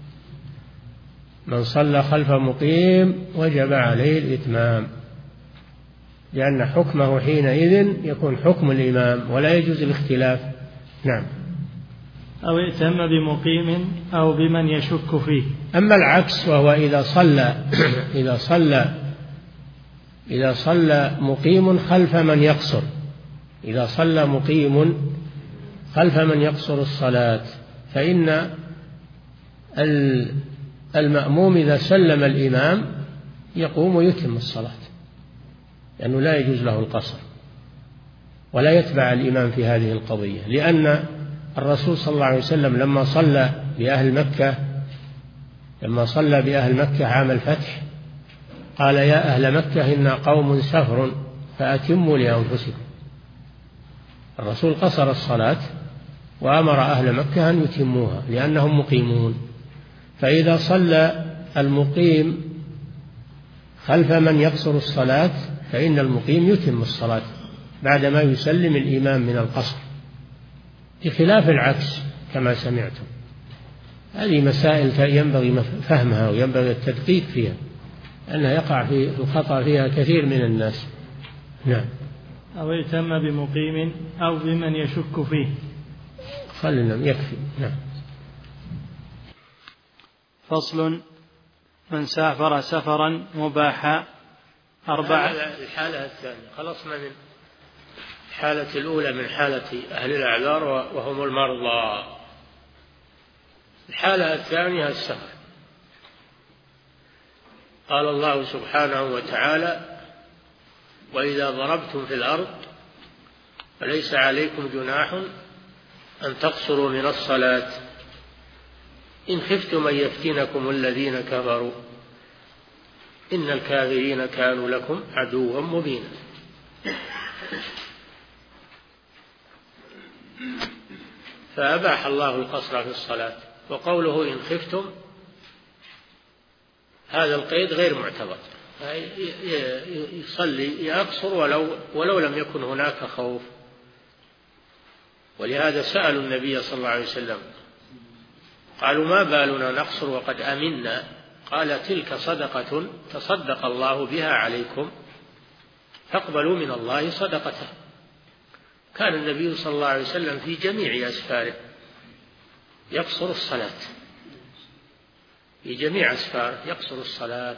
من صلى خلف مقيم وجب عليه الإتمام، لأن حكمه حينئذ يكون حكم الإمام ولا يجوز الاختلاف. نعم. أو ائتم بمقيم أو بمن يشك فيه. أما العكس وهو إذا صلى إذا صلى إذا صلى مقيم خلف من يقصر، إذا صلى مقيم خلف من يقصر الصلاة، فإن المأموم إذا سلم الإمام يقوم ويتم الصلاة، لأنه لا يجوز له القصر ولا يتبع الإمام في هذه القضية. لأن الرسول صلى الله عليه وسلم لما صلى بأهل مكة لما صلى بأهل مكة عام الفتح قال يا أهل مكة إنا قوم سفر فأتموا لأنفسكم. الرسول قصر الصلاة وأمر أهل مكة أن يتموها لأنهم مقيمون. فإذا صلى المقيم خلف من يقصر الصلاة فإن المقيم يتم الصلاة بعدما يسلم الإمام من القصر، بخلاف العكس كما سمعتم. هذه مسائل ينبغي فهمها وينبغي التدقيق فيها، أنها يقع في الخطأ فيها كثير من الناس. نعم. أو ائتم بمقيم أو بمن يشك فيه. خلنا يكفي. نعم. فصل: من سافر سفرا مباحا أربعة. الحالة الثانية خلصنا من الحالة الأولى من حالة أهل الأعذار وهم المرضى. الحالة الثانية السفر. قال الله سبحانه وتعالى: وإذا ضربتم في الأرض فليس عليكم جناح أن تقصروا من الصلاة إن خفتم أن يفتنكم الذين كفروا إن الكافرين كانوا لكم عدوا مبينا. فأباح الله القصر في الصلاة. وقوله إن خفتم هذا القيد غير معتبر، يصلي يقصر ولو, ولو لم يكن هناك خوف. ولهذا سألوا النبي صلى الله عليه وسلم قالوا ما بالنا نقصر وقد أمنا؟ قال تلك صدقة تصدق الله بها عليكم فاقبلوا من الله صدقته. كان النبي صلى الله عليه وسلم في جميع أسفاره يقصر الصلاة، في جميع أسفاره يقصر الصلاة.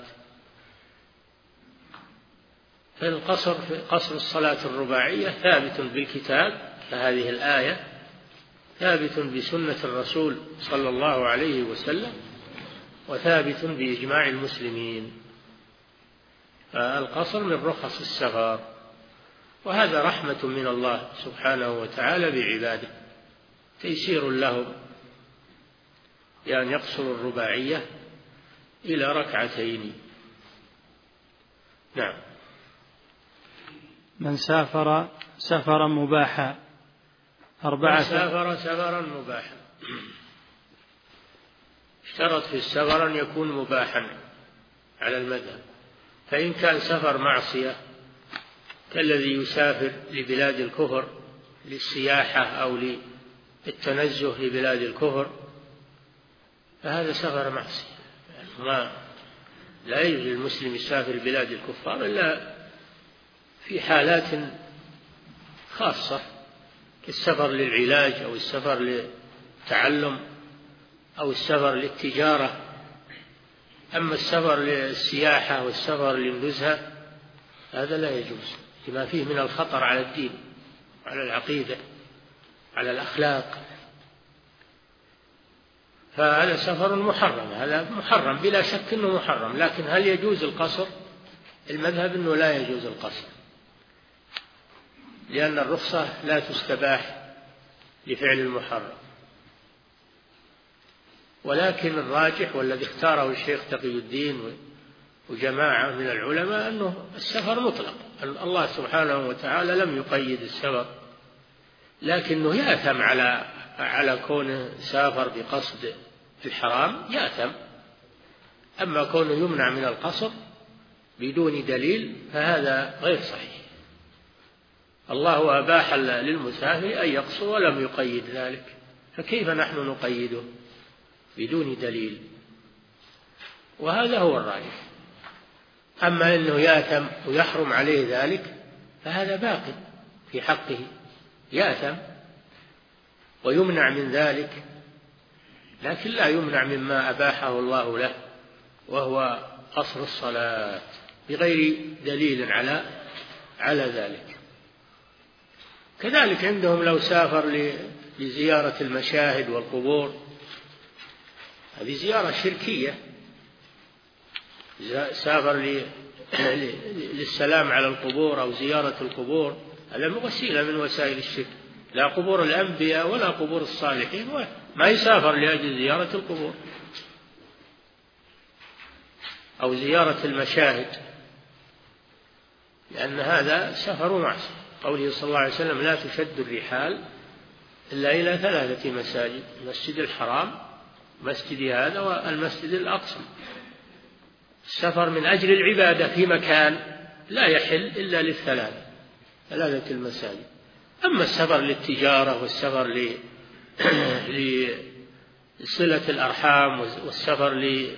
فالقصر في قصر الصلاة الرباعية ثابت بالكتاب كهذه الآية، ثابت بسنة الرسول صلى الله عليه وسلم، وثابت بإجماع المسلمين. فالقصر من رخص السفر، وهذا رحمة من الله سبحانه وتعالى بعباده، تيسير لهم بأن يقصروا الرباعية إلى ركعتين. نعم. من سافر سفرا مباحا أربعة سافر سفرا مباحا، اشترط في السفر أن يكون مباحا على المذهب، فإن كان سفر معصية كالذي يسافر لبلاد الكفر للسياحة أو للتنزه لبلاد الكفر فهذا سفر معصية، ما لا يجوز للمسلم يسافر بلاد الكفار إلا في حالات خاصة كالسفر للعلاج أو السفر للتعلم أو السفر للتجارة. أما السفر للسياحة والسفر للنزهة هذا لا يجوز لما فيه من الخطر على الدين على العقيدة على الأخلاق، فهذا سفر محرم، هذا محرم بلا شك أنه محرم. لكن هل يجوز القصر؟ المذهب أنه لا يجوز القصر، لأن الرخصة لا تستباح لفعل المحرم. ولكن الراجح والذي اختاره الشيخ تقي الدين وجماعة من العلماء أنه السفر مطلق، الله سبحانه وتعالى لم يقيد السفر، لكنه يأثم على على كونه سافر بقصد الحرام يأثم. أما كونه يمنع من القصر بدون دليل فهذا غير صحيح. الله أباح للمسافر أن يقصر ولم يقيد ذلك، فكيف نحن نقيده بدون دليل؟ وهذا هو الراجح. أما أنه يأثم ويحرم عليه ذلك فهذا باق في حقه، يأثم ويمنع من ذلك، لكن لا يمنع مما أباحه الله له وهو قصر الصلاة بغير دليل على على ذلك. كذلك عندهم لو سافر لزيارة المشاهد والقبور، هذه زيارة شركية، سافر للسلام على القبور أو زيارة القبور، هذا وسيلة من وسائل الشرك، لا قبور الأنبياء ولا قبور الصالحين، ما يسافر لأجل زيارة القبور أو زيارة المشاهد، لأن هذا سفر معصية. قوله صلى الله عليه وسلم لا تشد الرحال إلا إلى ثلاثة مساجد: المسجد الحرام، مسجد هذا، والمسجد الأقصى. السفر من أجل العبادة في مكان لا يحل إلا للثلاثة ثلاثة المساجد. أما السفر للتجارة والسفر لصلة الأرحام والسفر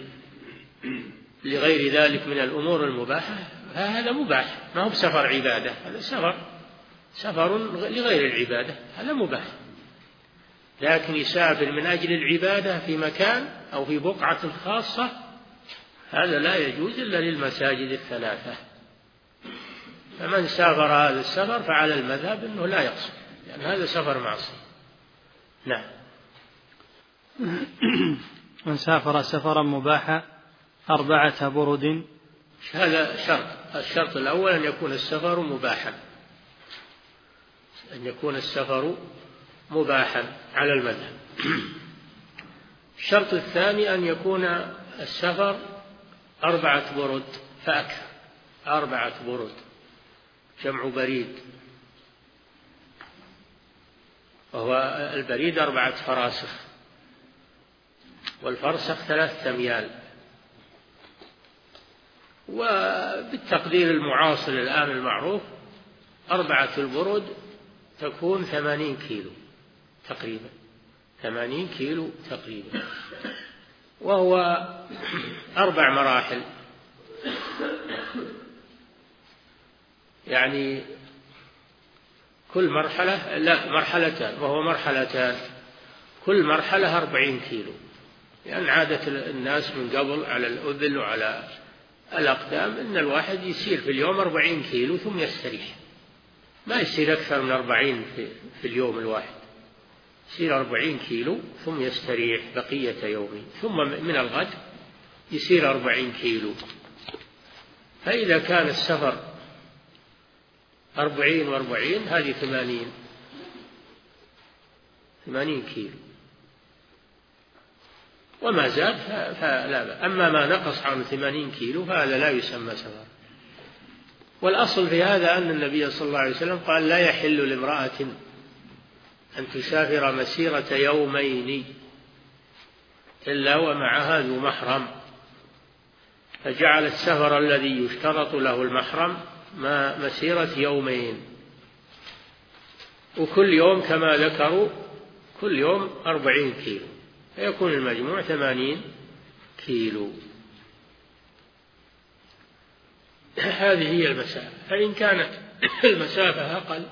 لغير ذلك من الأمور المباحة هذا مباح، ما هو سفر عبادة، هذا سفر سفر لغير العبادة، هذا مباح. لكن يسافر من أجل العبادة في مكان أو في بقعة خاصة هذا لا يجوز إلا للمساجد الثلاثة. فمن سافر هذا السفر فعلى المذهب أنه لا يقصر، لأن هذا سفر معصية. نعم. من سافر سفرا مباحا أربعة برد، هذا شرط. الشرط الأول أن يكون السفر مباحا، أن يكون السفر مباحا على المذهب. الشرط الثاني أن يكون السفر أربعة برد فأكثر، أربعة برد جمع بريد، وهو البريد أربعة فراسخ، والفرسخ ثلاثة أميال. وبالتقدير المعاصر الآن المعروف أربعة البرد تكون ثمانين كيلو تقريبا، ثمانين كيلو تقريبا، وهو أربع مراحل، يعني كل مرحلة لا مرحلتان، وهو مرحلتان كل مرحلة أربعين كيلو، لأن يعني عادة الناس من قبل على الأذل وعلى الأقدام أن الواحد يسير في اليوم أربعين كيلو ثم يستريح، ما يصير أكثر من أربعين في, في اليوم الواحد، يصير أربعين كيلو ثم يستريح بقية يومه، ثم من الغد يصير أربعين كيلو. فإذا كان السفر أربعين وأربعين هذه ثمانين ثمانين كيلو، وما زاد فلا بأس. أما ما نقص عن ثمانين كيلو فهذا لا يسمى سفر. والأصل في هذا أن النبي صلى الله عليه وسلم قال لا يحل لامرأة أن تسافر مسيرة يومين إلا ومعها ذو محرم، فجعل السفر الذي يشترط له المحرم ما مسيرة يومين، وكل يوم كما ذكروا كل يوم أربعين كيلو، فيكون المجموع ثمانين كيلو. هذه هي المسافة. فإن كانت المسافة أقل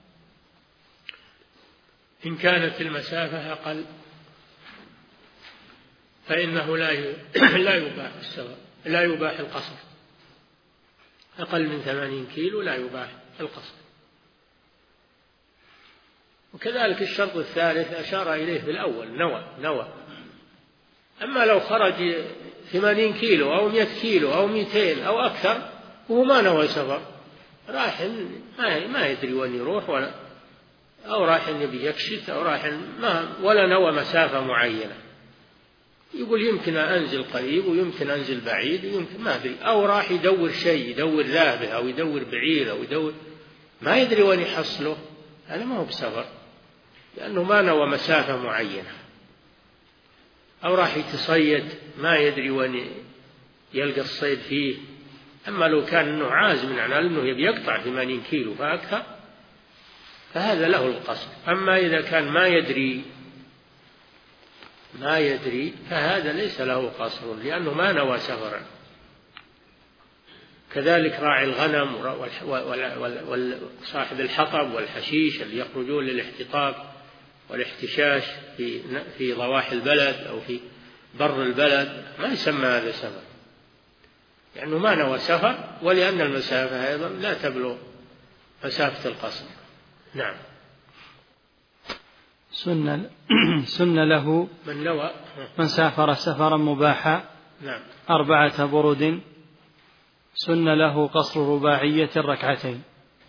إن كانت المسافة أقل فإنه لا لا يباح السفر، لا يباح القصر. أقل من ثمانين كيلو لا يباح القصر. وكذلك الشرط الثالث أشار إليه بالأول، نوى نوى. أما لو خرج ثمانين كيلو أو مئة كيلو أو مئتين أو أكثر وهو ما نوى سفر، راح ما يدري وين يروح، ولا أو راح يبي يكشف، أو راح ما ولا نوى مسافة معينة، يقول يمكن أنزل قريب ويمكن أنزل بعيد ويمكن ما أدري، أو راح يدور شيء، يدور ذهبه أو يدور بعير أو يدور ما يدري وين يحصله، هذا ما هو بسفر، لأنه ما نوى مسافة معينة. أو راح يتصيد ما يدري وين يلقى الصيد فيه. أما لو كان أنه عازم على أنه يبي يقطع ثمانين كيلو فأكثر فهذا له القصر. أما إذا كان ما يدري ما يدري فهذا ليس له قصر، لأنه ما نوى سفرا. كذلك راعي الغنم وصاحب الحطب والحشيش اللي يخرجون للاحتطاب والاحتشاش في في ضواحي البلد أو في بر البلد ما يسمى هذا سفر، لأنه ما نوى سفر، ولأن المسافة أيضا لا تبلغ مسافة القصر. نعم. سن سن له من نوى من سافر سفرا مباحا نعم أربعة برد، سن له قصر رباعية الركعتين.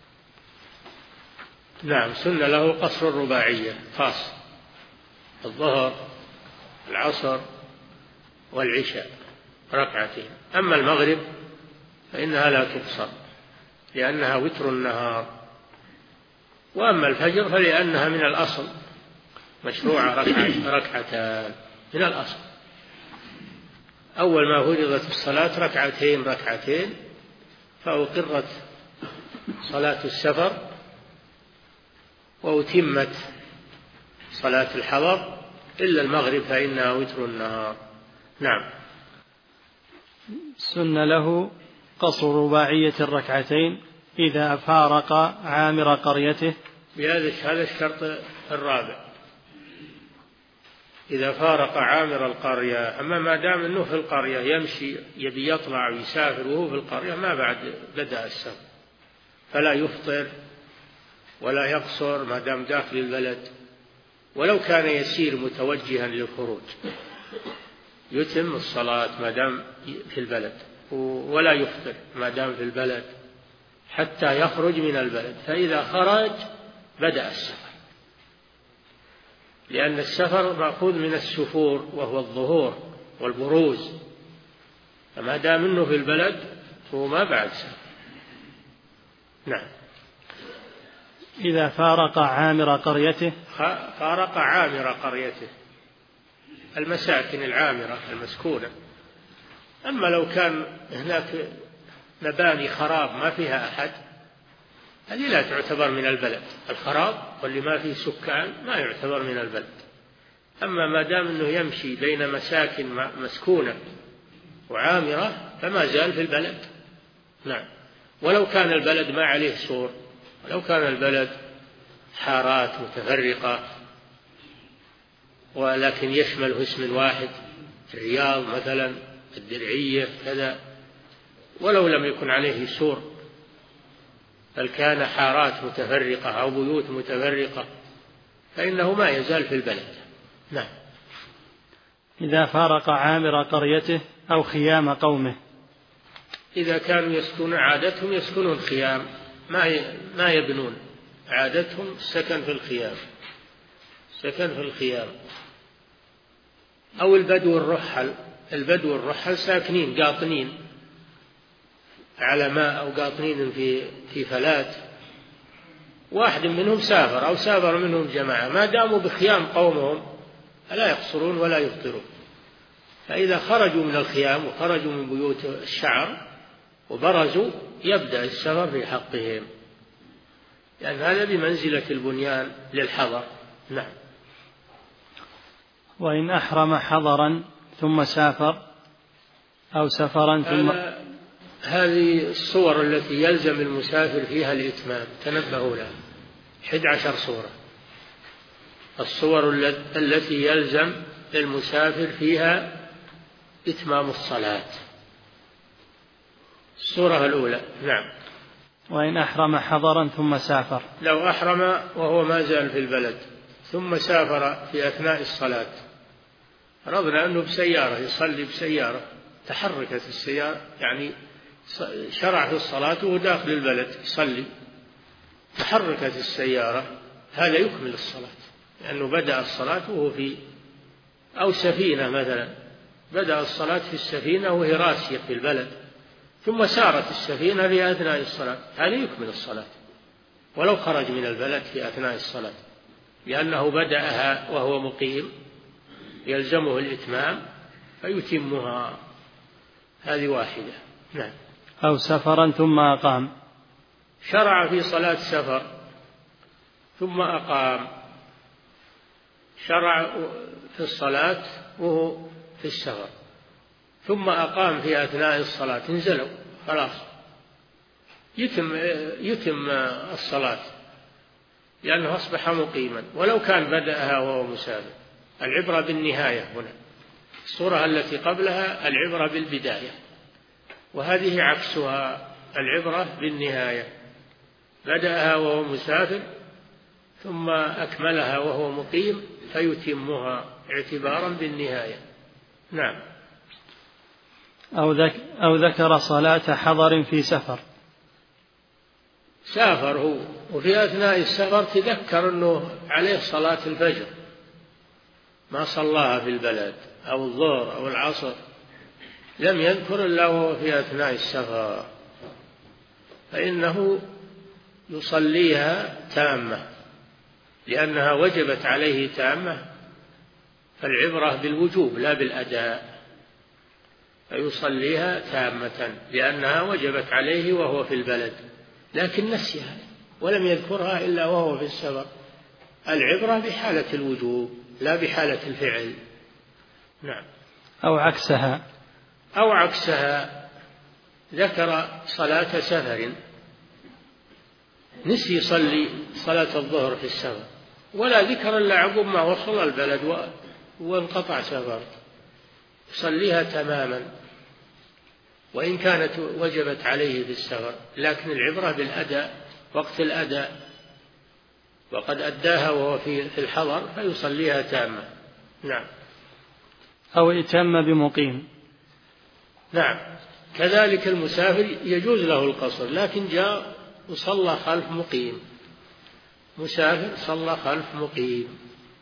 نعم، سن له قصر الرباعية خاص، الظهر العصر والعشاء ركعتين. أما المغرب فإنها لا تقصر لأنها وتر النهار. وأما الفجر فلأنها من الأصل مشروع ركعة ركعتان من الأصل. أول ما فرضت الصلاة ركعتين ركعتين، فأقرت صلاة السفر وأتمت صلاة الحضر إلا المغرب فإنها وتر النهار. نعم. سن له قصر رباعية الركعتين إذا فارق عامر قريته. بهذا هذا الشرط الرابع، إذا فارق عامر القرية. أما ما دام أنه في القرية يمشي يبي يطلع ويسافر وهو في القرية ما بعد بدأ السفر، فلا يفطر ولا يقصر ما دام داخل البلد، ولو كان يسير متوجها للخروج يتم الصلاة ما دام في البلد، ولا يفطر ما دام في البلد حتى يخرج من البلد. فإذا خرج بدأ السفر، لأن السفر مأخوذ من السفور وهو الظهور والبروز، فما دام انه في البلد فهو ما بعد سفر. نعم. إذا فارق عامر قريته. فارق عامر قريته، المساكن العامرة المسكونة. أما لو كان هناك مباني خراب ما فيها أحد هذه لا تعتبر من البلد، الخراب واللي ما فيه سكان ما يعتبر من البلد. أما ما دام أنه يمشي بين مساكن مسكونة وعامرة فما زال في البلد. نعم. ولو كان البلد ما عليه سور، ولو كان البلد حارات متفرقة ولكن يشمل اسم واحد، الرياض مثلا، الدرعية كذا، ولو لم يكن عليه سور بل كان حارات متفرقة أو بيوت متفرقة فإنه ما يزال في البلد. نعم. إذا فارق عامر قريته أو خيام قومه. إذا كانوا يسكنون عادتهم يسكنون خيام، ما ما يبنون، عادتهم السكن في الخيام، سكن في الخيام. أو البدو الرحل، البدو الرحل ساكنين قاطنين على ماء أو قاطنين في في فلات واحد منهم سافر أو سافر منهم جماعة، ما داموا بخيام قومهم لا يقصرون ولا يفطرون. فإذا خرجوا من الخيام وخرجوا من بيوت الشعر وبرزوا يبدأ السفر في حقهم، لأن يعني هذا بمنزلة البنيان للحضر. نعم. وإن أحرم حضرا ثم سافر أو سفرا ثم هذه الصور التي يلزم المسافر فيها الإتمام تنبهوا لها، أحد عشر صورة. الصور التي يلزم المسافر فيها إتمام الصلاة. الصورة الأولى. نعم. وإن أحرم حضرا ثم سافر، لو أحرم وهو ما زال في البلد ثم سافر في أثناء الصلاة، فرضنا أنه بسيارة يصلي بسيارة، تحركت السيارة يعني شرع في الصلاة وهو داخل البلد يصلي، تحركت السيارة، هذا يكمل الصلاة، لأنه بدأ الصلاة وهو في أو سفينة مثلا، بدأ الصلاة في السفينة وهي راسية في البلد، ثم سارت السفينة في أثناء الصلاة، هذا يكمل الصلاة ولو خرج من البلد في أثناء الصلاة، لأنه بدأها وهو مقيم يلزمه الإتمام فيتمها. هذه واحدة. نعم. أو سفرا ثم أقام، شرع في صلاة سفر ثم أقام، شرع في الصلاة وهو في السفر ثم أقام في أثناء الصلاة، انزلوا خلاص يتم يتم الصلاة لأنه أصبح مقيما ولو كان بدأها وهو مسافر. العبرة بالنهاية هنا، الصورة التي قبلها العبرة بالبداية، وهذه عكسها، العبرة بالنهاية، بدأها وهو مسافر ثم أكملها وهو مقيم فيتمها اعتبارا بالنهاية. نعم. أو, ذك أو ذكر صلاة حضر في سفر، سافر هو وفي أثناء السفر تذكر أنه عليه صلاة الفجر ما صلاها في البلد أو الظهر أو العصر، لم يذكر إلا وهو في أثناء السفر، فإنه يصليها تامة لأنها وجبت عليه تامة، فالعبرة بالوجوب لا بالأداء، فيصليها تامة لأنها وجبت عليه وهو في البلد، لكن نسيها ولم يذكرها إلا وهو في السفر. العبرة بحالة الوجوب لا بحالة الفعل. نعم. أو عكسها، أو عكسها، ذكر صلاة سفر نسي يصلي صلاة الظهر في السفر ولا ذكر إلا عقب ما وصل البلد وانقطع سفر، يصليها تماما وإن كانت وجبت عليه في السفر، لكن العبرة بالأداء وقت الأداء، وقد أداها وهو في الحضر فيصليها تامة. نعم. أو ائتم بمقيم، نعم، كذلك المسافر يجوز له القصر، لكن جاء وصلى خلف مقيم، مسافر صلى خلف مقيم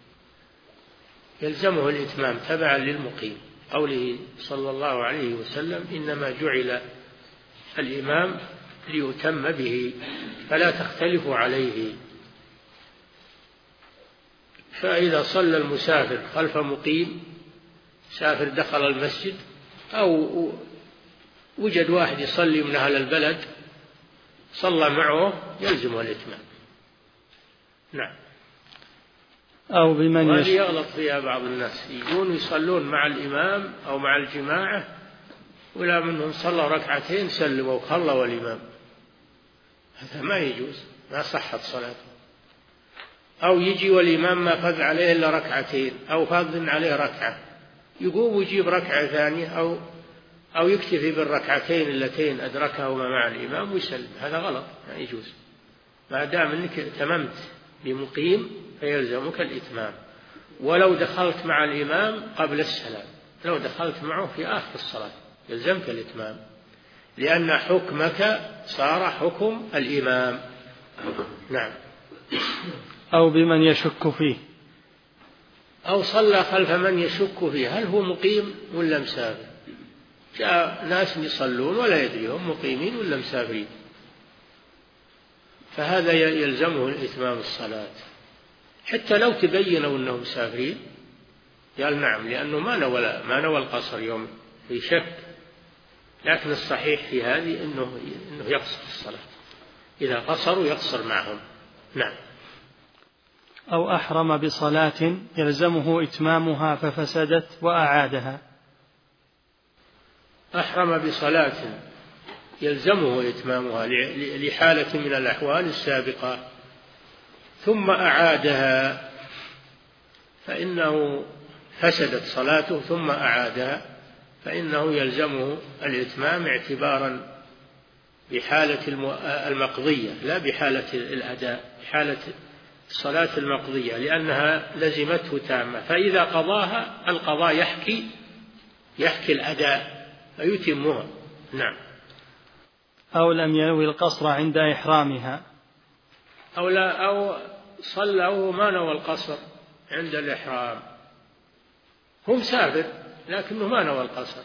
يلزمه الإتمام تبعا للمقيم، قوله صلى الله عليه وسلم إنما جعل الإمام ليؤتم به فلا تختلفوا عليه. فإذا صلى المسافر خلف مقيم، سافر دخل المسجد أو وجد واحد يصلي من أهل البلد صلى معه يلزمه الإتمام. نعم. أو بمن وهذه يغلط فيها بعض الناس، يجون يصلون مع الإمام أو مع الجماعة ولا منهم صلى ركعتين سلموا وخلوا الإمام، هذا ما يجوز، ما صحت صلاته. أو يجي والإمام ما فاز عليه إلا ركعتين أو فاز عليه ركعة، يقوم ويجيب ركعة ثانية أو أو يكتفي بالركعتين اللتين أدركهما مع الإمام ويسلم، هذا غلط، ما يجوز. ما دام أنك تممت بمقيم فيلزمك الإتمام، ولو دخلت مع الإمام قبل السلام، لو دخلت معه في آخر الصلاة يلزمك الإتمام، لأن حكمك صار حكم الإمام. نعم. أو بمن يشك فيه، أو صلى خلف من يشك فيه هل هو مقيم ولا مسافر، جاء ناس يصلون ولا يدري هم مقيمين ولا مسافرين، فهذا يلزمه إتمام الصلاة حتى لو تبينوا أنهم مسافرين. قال نعم، لأنه ما نوى ما نوى القصر يوم في شك، لكن الصحيح في هذه أنه أنه يقصر الصلاة، إذا قصروا يقصر معهم. نعم. أو أحرم بصلاة يلزمه إتمامها ففسدت وأعادها. أحرم بصلاة يلزمه إتمامها لحالة من الأحوال السابقة ثم أعادها فإنه فسدت صلاته ثم أعادها، فإنه يلزمه الإتمام اعتبارا بحالة المقضية لا بحالة الأداء، بحالة الصلاة المقضية، لأنها لزمته تامة، فإذا قضاها القضاء يحكي يحكي الأداء فيتمها. نعم. أو لم ينوي القصر عند إحرامها. أو لا أو صلى وهو ما نوى القصر عند الإحرام، هو مسافر لكنه ما نوى القصر،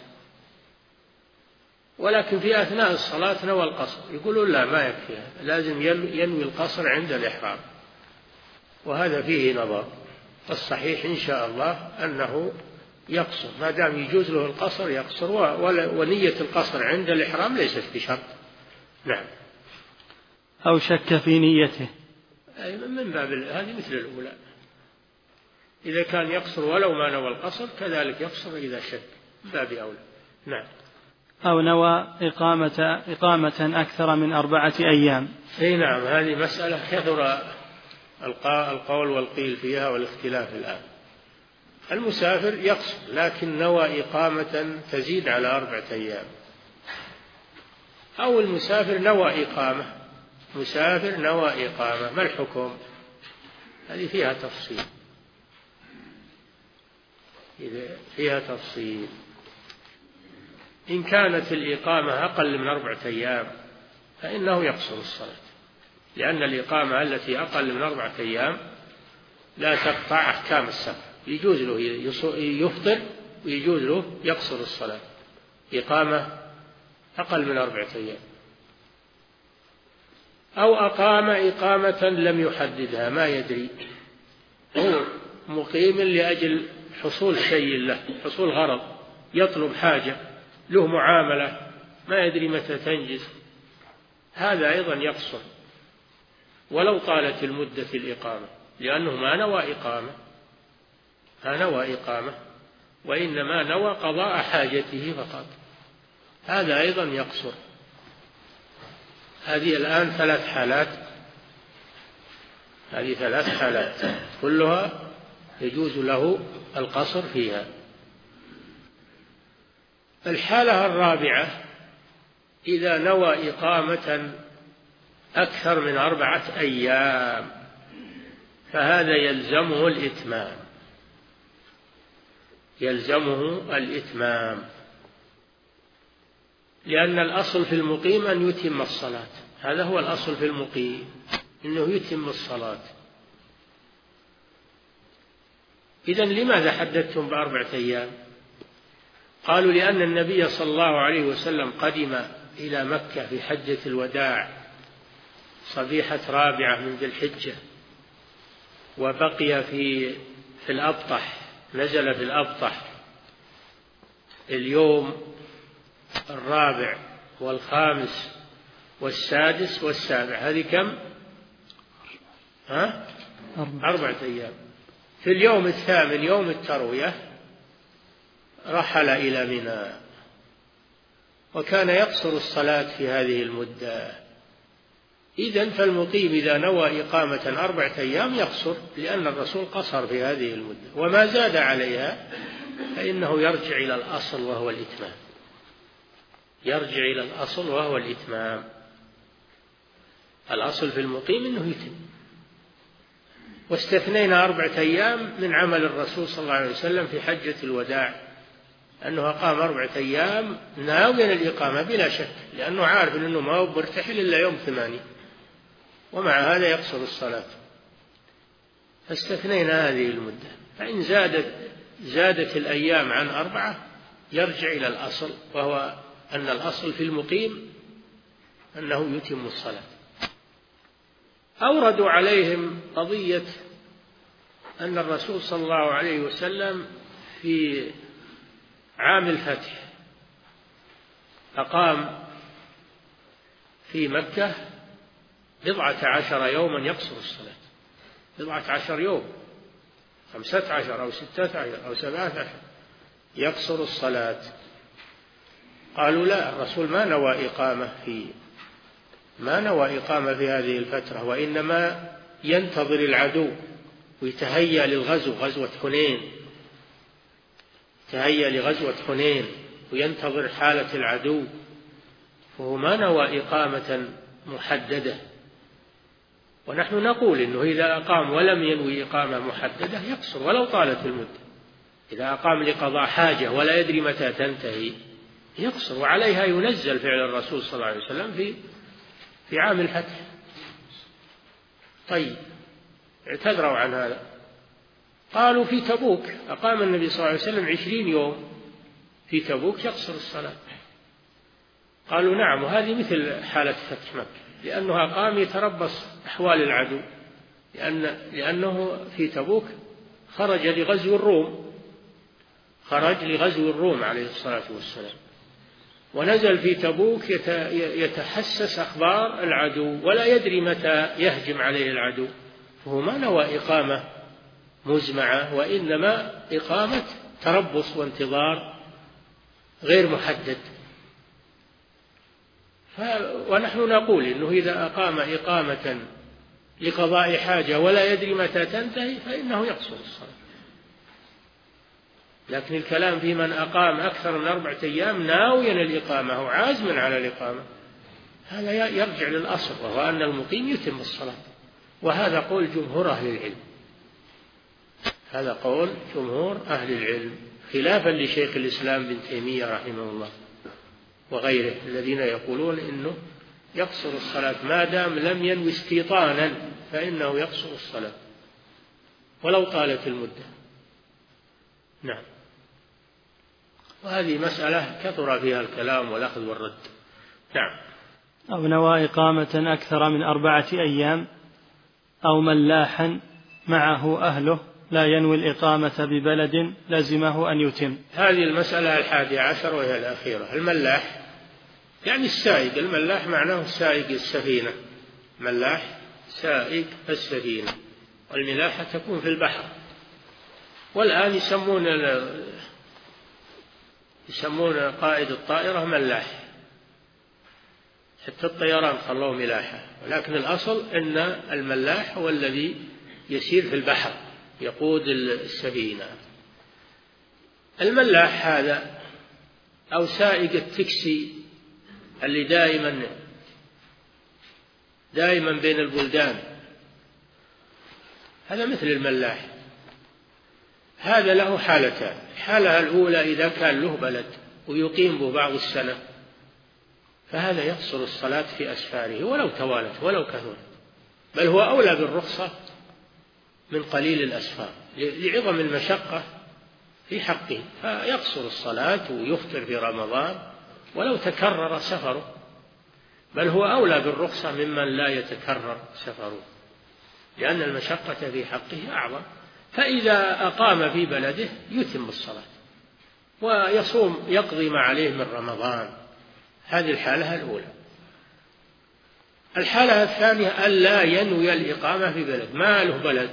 ولكن في أثناء الصلاة نوى القصر، يقولون لا ما يكفي، لازم ينوي القصر عند الإحرام، وهذا فيه نظر. الصحيح إن شاء الله أنه يقصر، ما دام يجوز له القصر يقصر، ونية القصر عند الإحرام ليست بشرط. نعم. أو شك في نيته. أي من باب هذه مثل الأولى، إذا كان يقصر ولو ما نوى القصر كذلك يقصر إذا شك، باب أولى. نعم. أو نوى إقامة إقامة أكثر من أربعة أيام. أي نعم، هذه مسألة كثر القول والقيل فيها والاختلاف الآن. المسافر يقصر لكن نوى إقامة تزيد على أربعة أيام، أو المسافر نوى إقامة، مسافر نوى إقامة، ما الحكم؟ هذه فيها تفصيل، فيها تفصيل. إن كانت الإقامة أقل من أربعة أيام فإنه يقصر الصلاة، لأن الإقامة التي أقل من أربعة أيام لا تقطع أحكام السفر، يجوز له يفطر ويجوز له يقصر الصلاة، إقامة أقل من أربعة أيام. أو أقام إقامة لم يحددها، ما يدري، هو مقيم لأجل حصول شيء له، حصول غرض، يطلب حاجة، له معاملة، ما يدري متى تنجز، هذا أيضا يقصر ولو طالت المدة الإقامة، لأنه ما نوى إقامة ما نوى إقامة وإنما نوى قضاء حاجته فقط، هذا أيضا يقصر. هذه الآن ثلاث حالات، هذه ثلاث حالات كلها يجوز له القصر فيها. الحالة الرابعة إذا نوى إقامة أكثر من أربعة أيام فهذا يلزمه الإتمام، يلزمه الإتمام، لأن الأصل في المقيم أن يتم الصلاة، هذا هو الأصل في المقيم أنه يتم الصلاة. إذن لماذا حددتم بأربعة أيام؟ قالوا لأن النبي صلى الله عليه وسلم قدم إلى مكة في حجة الوداع صبيحة رابعة من ذي الحجة، وبقي في في الأبطح، نزل في الأبطح اليوم الرابع والخامس والسادس والسابع، هذه كم؟ ها؟ أربعة أيام. في اليوم الثامن يوم التروية رحل إلى منى، وكان يقصر الصلاة في هذه المدة. إذن فالمقيم إذا نوى إقامة أربعة أيام يقصر، لأن الرسول قصر في هذه المدة، وما زاد عليها فإنه يرجع إلى الأصل وهو الإتمام، يرجع إلى الأصل وهو الإتمام. الأصل في المقيم أنه يتم. واستثنينا أربعة أيام من عمل الرسول صلى الله عليه وسلم في حجة الوداع، أنه أقام أربعة أيام ناويا الإقامة بلا شك، لأنه عارف أنه ما هو مرتحل إلا يوم ثمانية، ومع هذا يقصر الصلاة، فاستثنينا هذه المدة. فإن زادت زادت الأيام عن أربعة يرجع إلى الأصل، وهو أن الأصل في المقيم أنه يتم الصلاة. أوردوا عليهم قضية أن الرسول صلى الله عليه وسلم في عام الفتح أقام في مكة بضعة عشر يوما يقصر الصلاة، بضعة عشر يوم، خمسة عشر أو ستة عشر أو سبعة عشر يقصر الصلاة. قالوا لا، الرسول ما نوى إقامة في ما نوى إقامة في هذه الفترة، وإنما ينتظر العدو ويتهيأ للغزو، غزوة حنين، تهيأ لغزوة حنين وينتظر حالة العدو، فهو ما نوى إقامة محددة. ونحن نقول إنه إذا أقام ولم ينوي إقامة محددة يقصر ولو طالت المدة. إذا أقام لقضاء حاجة ولا يدري متى تنتهي يقصر، وعليها ينزل فعل الرسول صلى الله عليه وسلم في في عام الفتح. طيب، اعتذروا عن هذا، قالوا في تبوك أقام النبي صلى الله عليه وسلم عشرين يوم في تبوك يقصر الصلاة. قالوا نعم، وهذه مثل حالة فتح مكة، لأنه أقام يتربص أحوال العدو، لأن لأنه في تبوك خرج لغزو الروم، خرج لغزو الروم عليه الصلاة والسلام، ونزل في تبوك يتحسس أخبار العدو ولا يدري متى يهجم عليه العدو، فهو ما نوى إقامة مزمعة، وإنما إقامة تربص وانتظار غير محدد. ونحن نقول إنه إذا أقام إقامة لقضاء حاجة ولا يدري متى تنتهي فإنه يقصر الصلاة. لكن الكلام في من أقام أكثر من أربعة أيام ناويا الإقامة أو عازما على الإقامة، هذا يرجع للأصل، وهو أن المقيم يتم الصلاة، وهذا قول جمهور أهل العلم، هذا قول جمهور أهل العلم، خلافا لشيخ الإسلام بن تيمية رحمه الله وغيره الذين يقولون إنه يقصر الصلاة ما دام لم ينوي استيطانا، فإنه يقصر الصلاة ولو طالت المدة. نعم، وهذه مسألة كثر فيها الكلام والأخذ والرد. نعم. أو نوى إقامة أكثر من أربعة أيام أو ملاحا معه أهله لا ينوي الإقامة ببلد لزمه أن يتم. هذه المسألة الحادية عشر وهي الأخيرة. الملاح يعني السائق، الملاح معناه سائق السفينة، ملاح سائق السفينة، والملاحة تكون في البحر، والآن يسمون يسمون قائد الطائرة ملاح، حتى الطيران خلوه ملاحة، ولكن الأصل أن الملاح هو الذي يسير في البحر يقود السفينة. الملاح هذا أو سائق التاكسي اللي دائما دائما بين البلدان، هذا مثل الملاح، هذا له حالتان. الحالة الأولى إذا كان له بلد ويقيم به بعض السنة، فهذا يقصر الصلاة في أسفاره ولو توالت ولو كثرت، بل هو أولى بالرخصة من قليل الأسفار لعظم المشقة في حقه، فيقصر الصلاة ويفطر في رمضان ولو تكرر سفره، بل هو أولى بالرخصة ممن لا يتكرر سفره، لأن المشقة في حقه أعظم. فإذا أقام في بلده يتم الصلاة ويصوم يقضي ما عليه من رمضان، هذه الحالة الأولى. الحالة الثانية ألا ينوي الإقامة في بلد، ما له بلد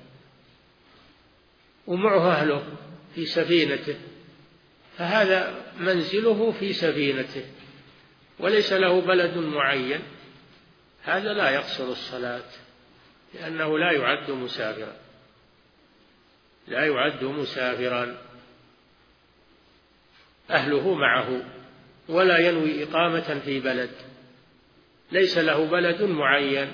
ومعه أهله في سفينته، فهذا منزله في سفينته وليس له بلد معين، هذا لا يقصر الصلاة، لأنه لا يعد مسافرا، لا يعد مسافرا، أهله معه ولا ينوي إقامة في بلد، ليس له بلد معين،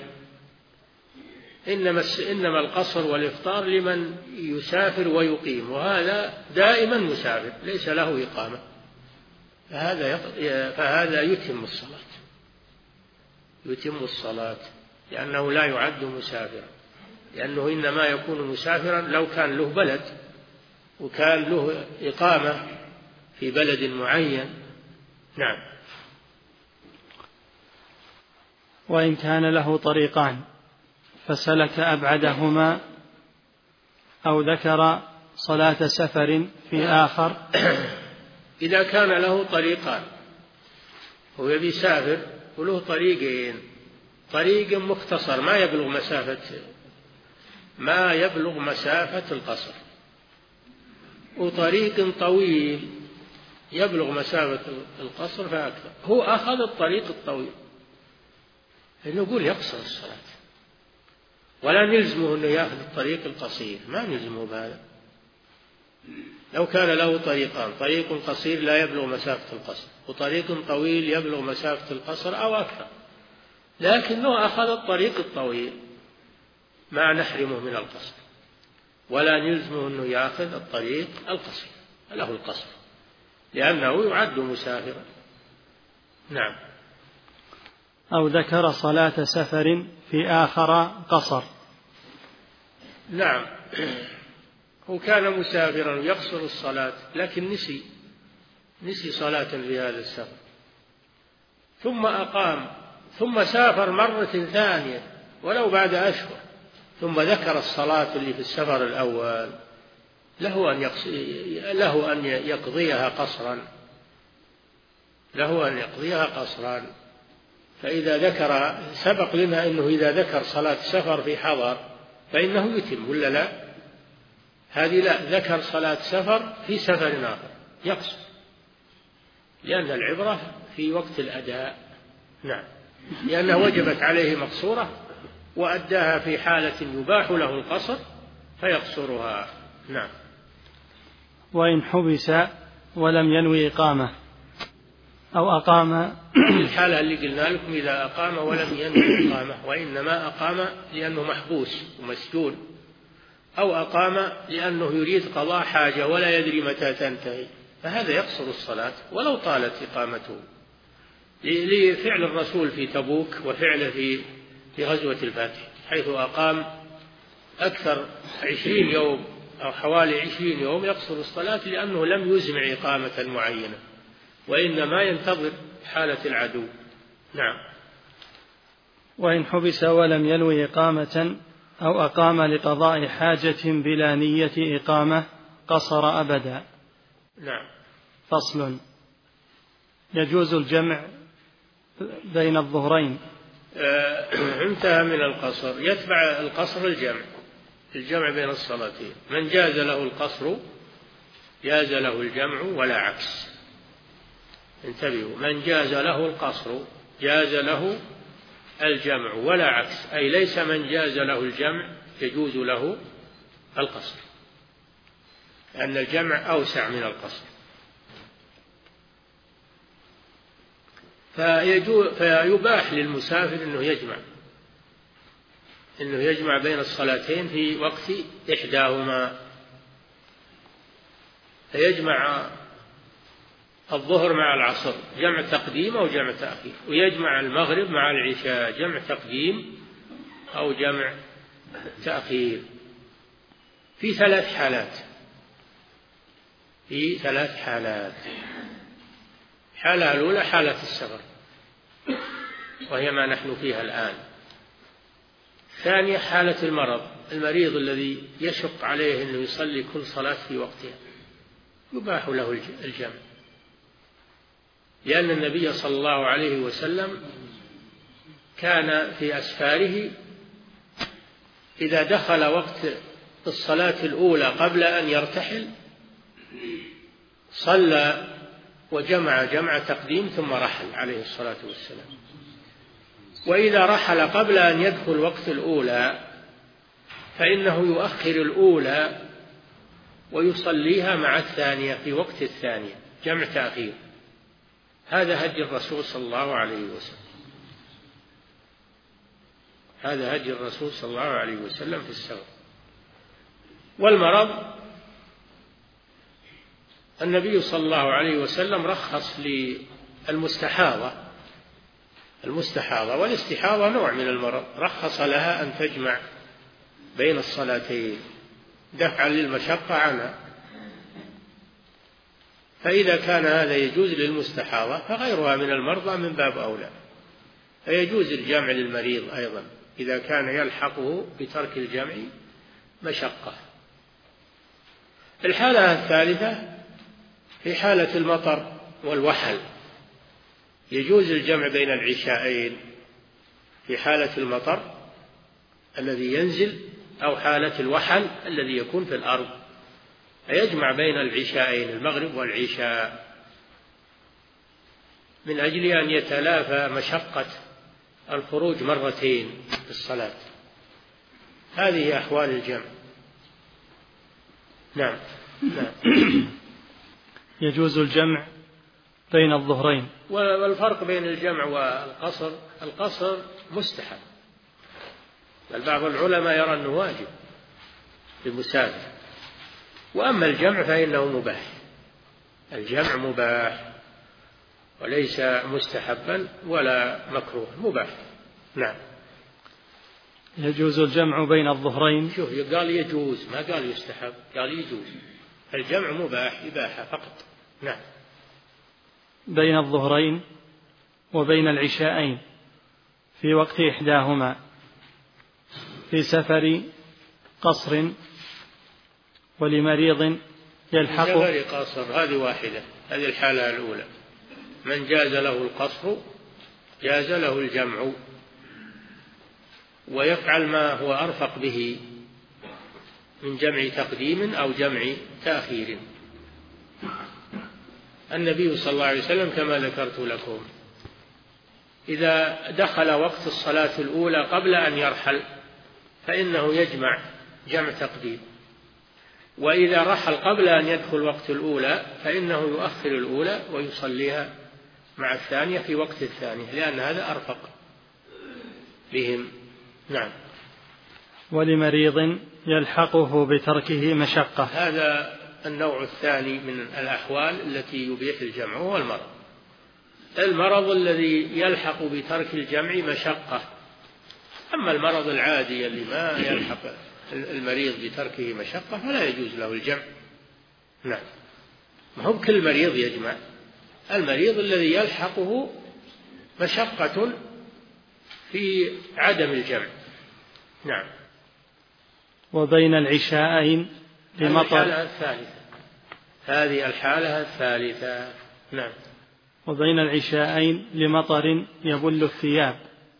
إنما إنما القصر والإفطار لمن يسافر ويقيم، وهذا دائما مسافر ليس له إقامة، فهذا فهذا يتم الصلاة، يتم الصلاة لأنه لا يعد مسافرا، لأنه إنما يكون مسافرا لو كان له بلد وكان له إقامة في بلد معين. نعم. وإن كان له طريقان فسلك أبعدهما أو ذكر صلاة سفر في آخر. إذا كان له طريقان هو يبي يسافر وله طريقين، طريق مختصر ما يبلغ مسافة ما يبلغ مسافة القصر، وطريق طويل يبلغ مسافة القصر فأكثر، هو أخذ الطريق الطويل نقول يقصر الصلاة، ولا نلزمه أنه يأخذ الطريق القصير، ما نلزمه بهذا. لو كان له طريقان، طريق قصير لا يبلغ مسافة القصر وطريق طويل يبلغ مسافة القصر أو أكثر، لكنه أخذ الطريق الطويل ما نحرمه من القصر، ولا نلزمه أنه يأخذ الطريق القصير، له القصر لأنه يعد مسافرا. نعم. أو ذكر صلاة سفر في آخر قصر. نعم، هو كان مسافرا ويقصر الصلاة لكن نسي نسي صلاة في هذا السفر، ثم أقام ثم سافر مرة ثانية ولو بعد أشهر، ثم ذكر الصلاة اللي في السفر الأول، له أن له أن يقضيها قصرا له أن يقضيها قصرا فإذا ذكر، سبق لنا أنه إذا ذكر صلاة سفر في حضر فإنه يتم ولا لا؟ هذه لا، ذكر صلاة سفر في سفر آخر يقصر، لأن العبرة في وقت الأداء. نعم، لأنها وجبت عليه مقصورة وأداها في حالة يباح له القصر فيقصرها. نعم. وإن حبس ولم ينوي إقامة أو أقام الحالة اللي قلنا لكم إذا أقام ولم ينوي إقامة، وإنما أقام لأنه محبوس ومسجون، أو أقام لأنه يريد قضاء حاجة ولا يدري متى تنتهي، فهذا يقصر الصلاة ولو طالت إقامته، لفعل الرسول في تبوك وفعله في في غزوة الفتح، حيث أقام أكثر عشرين يوم أو حوالي عشرين يوم يقصر الصلاة، لأنه لم يزمع إقامة معينة وإنما ينتظر حالة العدو. نعم. وإن حبس ولم ينوي إقامة أو أقام لقضاء حاجة بلا نية إقامة قصر أبدا. نعم. فصل. يجوز الجمع بين الظهرين. آه انتهى من القصر، يتبع القصر الجمع الجمع بين الصلاتين، من جاز له القصر جاز له الجمع ولا عكس. انتبهوا، من جاز له القصر جاز له الجمع ولا عكس، أي ليس من جاز له الجمع يجوز له القصر، لأن الجمع أوسع من القصر. فيباح للمسافر أنه يجمع أنه يجمع بين الصلاتين في وقت إحداهما، فيجمع الظهر مع العصر جمع تقديم أو جمع تأخير، ويجمع المغرب مع العشاء جمع تقديم أو جمع تأخير في ثلاث حالات في ثلاث حالات الحالة الأولى حالة السفر وهي ما نحن فيها الآن. ثانية حالة المرض، المريض الذي يشق عليه أنه يصلي كل صلاة في وقتها يباح له الجمع، لأن النبي صلى الله عليه وسلم كان في أسفاره إذا دخل وقت الصلاة الأولى قبل أن يرتحل صلى وجمع جمع تقديم ثم رحل عليه الصلاة والسلام، وإذا رحل قبل أن يدخل وقت الأولى فإنه يؤخر الأولى ويصليها مع الثانية في وقت الثانية جمع تأخير. هذا هدي الرسول صلى الله عليه وسلم هذا هدي الرسول صلى الله عليه وسلم في السفر. والمرض النبي صلى الله عليه وسلم رخص للمستحاضة المستحاضة والاستحاضة نوع من المرض، رخص لها أن تجمع بين الصلاتين دفعا للمشقة عنها، فإذا كان هذا يجوز للمستحاضة فغيرها من المرضى من باب أولى، فيجوز الجمع للمريض أيضا إذا كان يلحقه بترك الجمع مشقة. الحالة الثالثة في حالة المطر والوحل، يجوز الجمع بين العشاءين في حالة المطر الذي ينزل أو حالة الوحل الذي يكون في الأرض، يجمع بين العشاءين المغرب والعشاء من أجل أن يتلافى مشقة الخروج مرتين في الصلاة. هذه أحوال الجمع. نعم. نعم. يجوز الجمع بين الظهرين. والفرق بين الجمع والقصر، القصر مستحب، بل بعض العلماء يرى أنه واجب للمسافر، وأما الجمع فإنه مباح. الجمع مباح وليس مستحبا ولا مكروه، مباح. نعم. يجوز الجمع بين الظهرين. شوف، قال يجوز، ما قال يستحب، قال يجوز. الجمع مباح، إباحة فقط. نعم. بين الظهرين وبين العشاءين في وقت إحداهما في سفر قصر ولمريض يلحق. سفر قصر هذه واحدة، هذه الحالة الأولى. من جاز له القصر جاز له الجمع، ويفعل ما هو أرفق به من جمع تقديم أو جمع تأخير. النبي صلى الله عليه وسلم كما ذكرت لكم إذا دخل وقت الصلاة الأولى قبل أن يرحل فإنه يجمع جمع تقديم، وإذا رحل قبل أن يدخل وقت الأولى فإنه يؤخر الأولى ويصليها مع الثانية في وقت الثانية، لأن هذا أرفق بهم. نعم. ولمريض يلحقه بتركه مشقة، هذا النوع الثاني من الأحوال التي يبيح الجمع، هو المرض. المرض الذي يلحق بترك الجمع مشقة. أما المرض العادي اللي ما يلحق المريض بتركه مشقة فلا يجوز له الجمع. نعم. ما هو كل مريض يجمع، المريض الذي يلحقه مشقة في عدم الجمع. نعم. وبين العشاءين لمطر. الحالة الثالثة، هذه الحالة الثالثة. نعم. وبين العشاءين لمطر يبل الثياب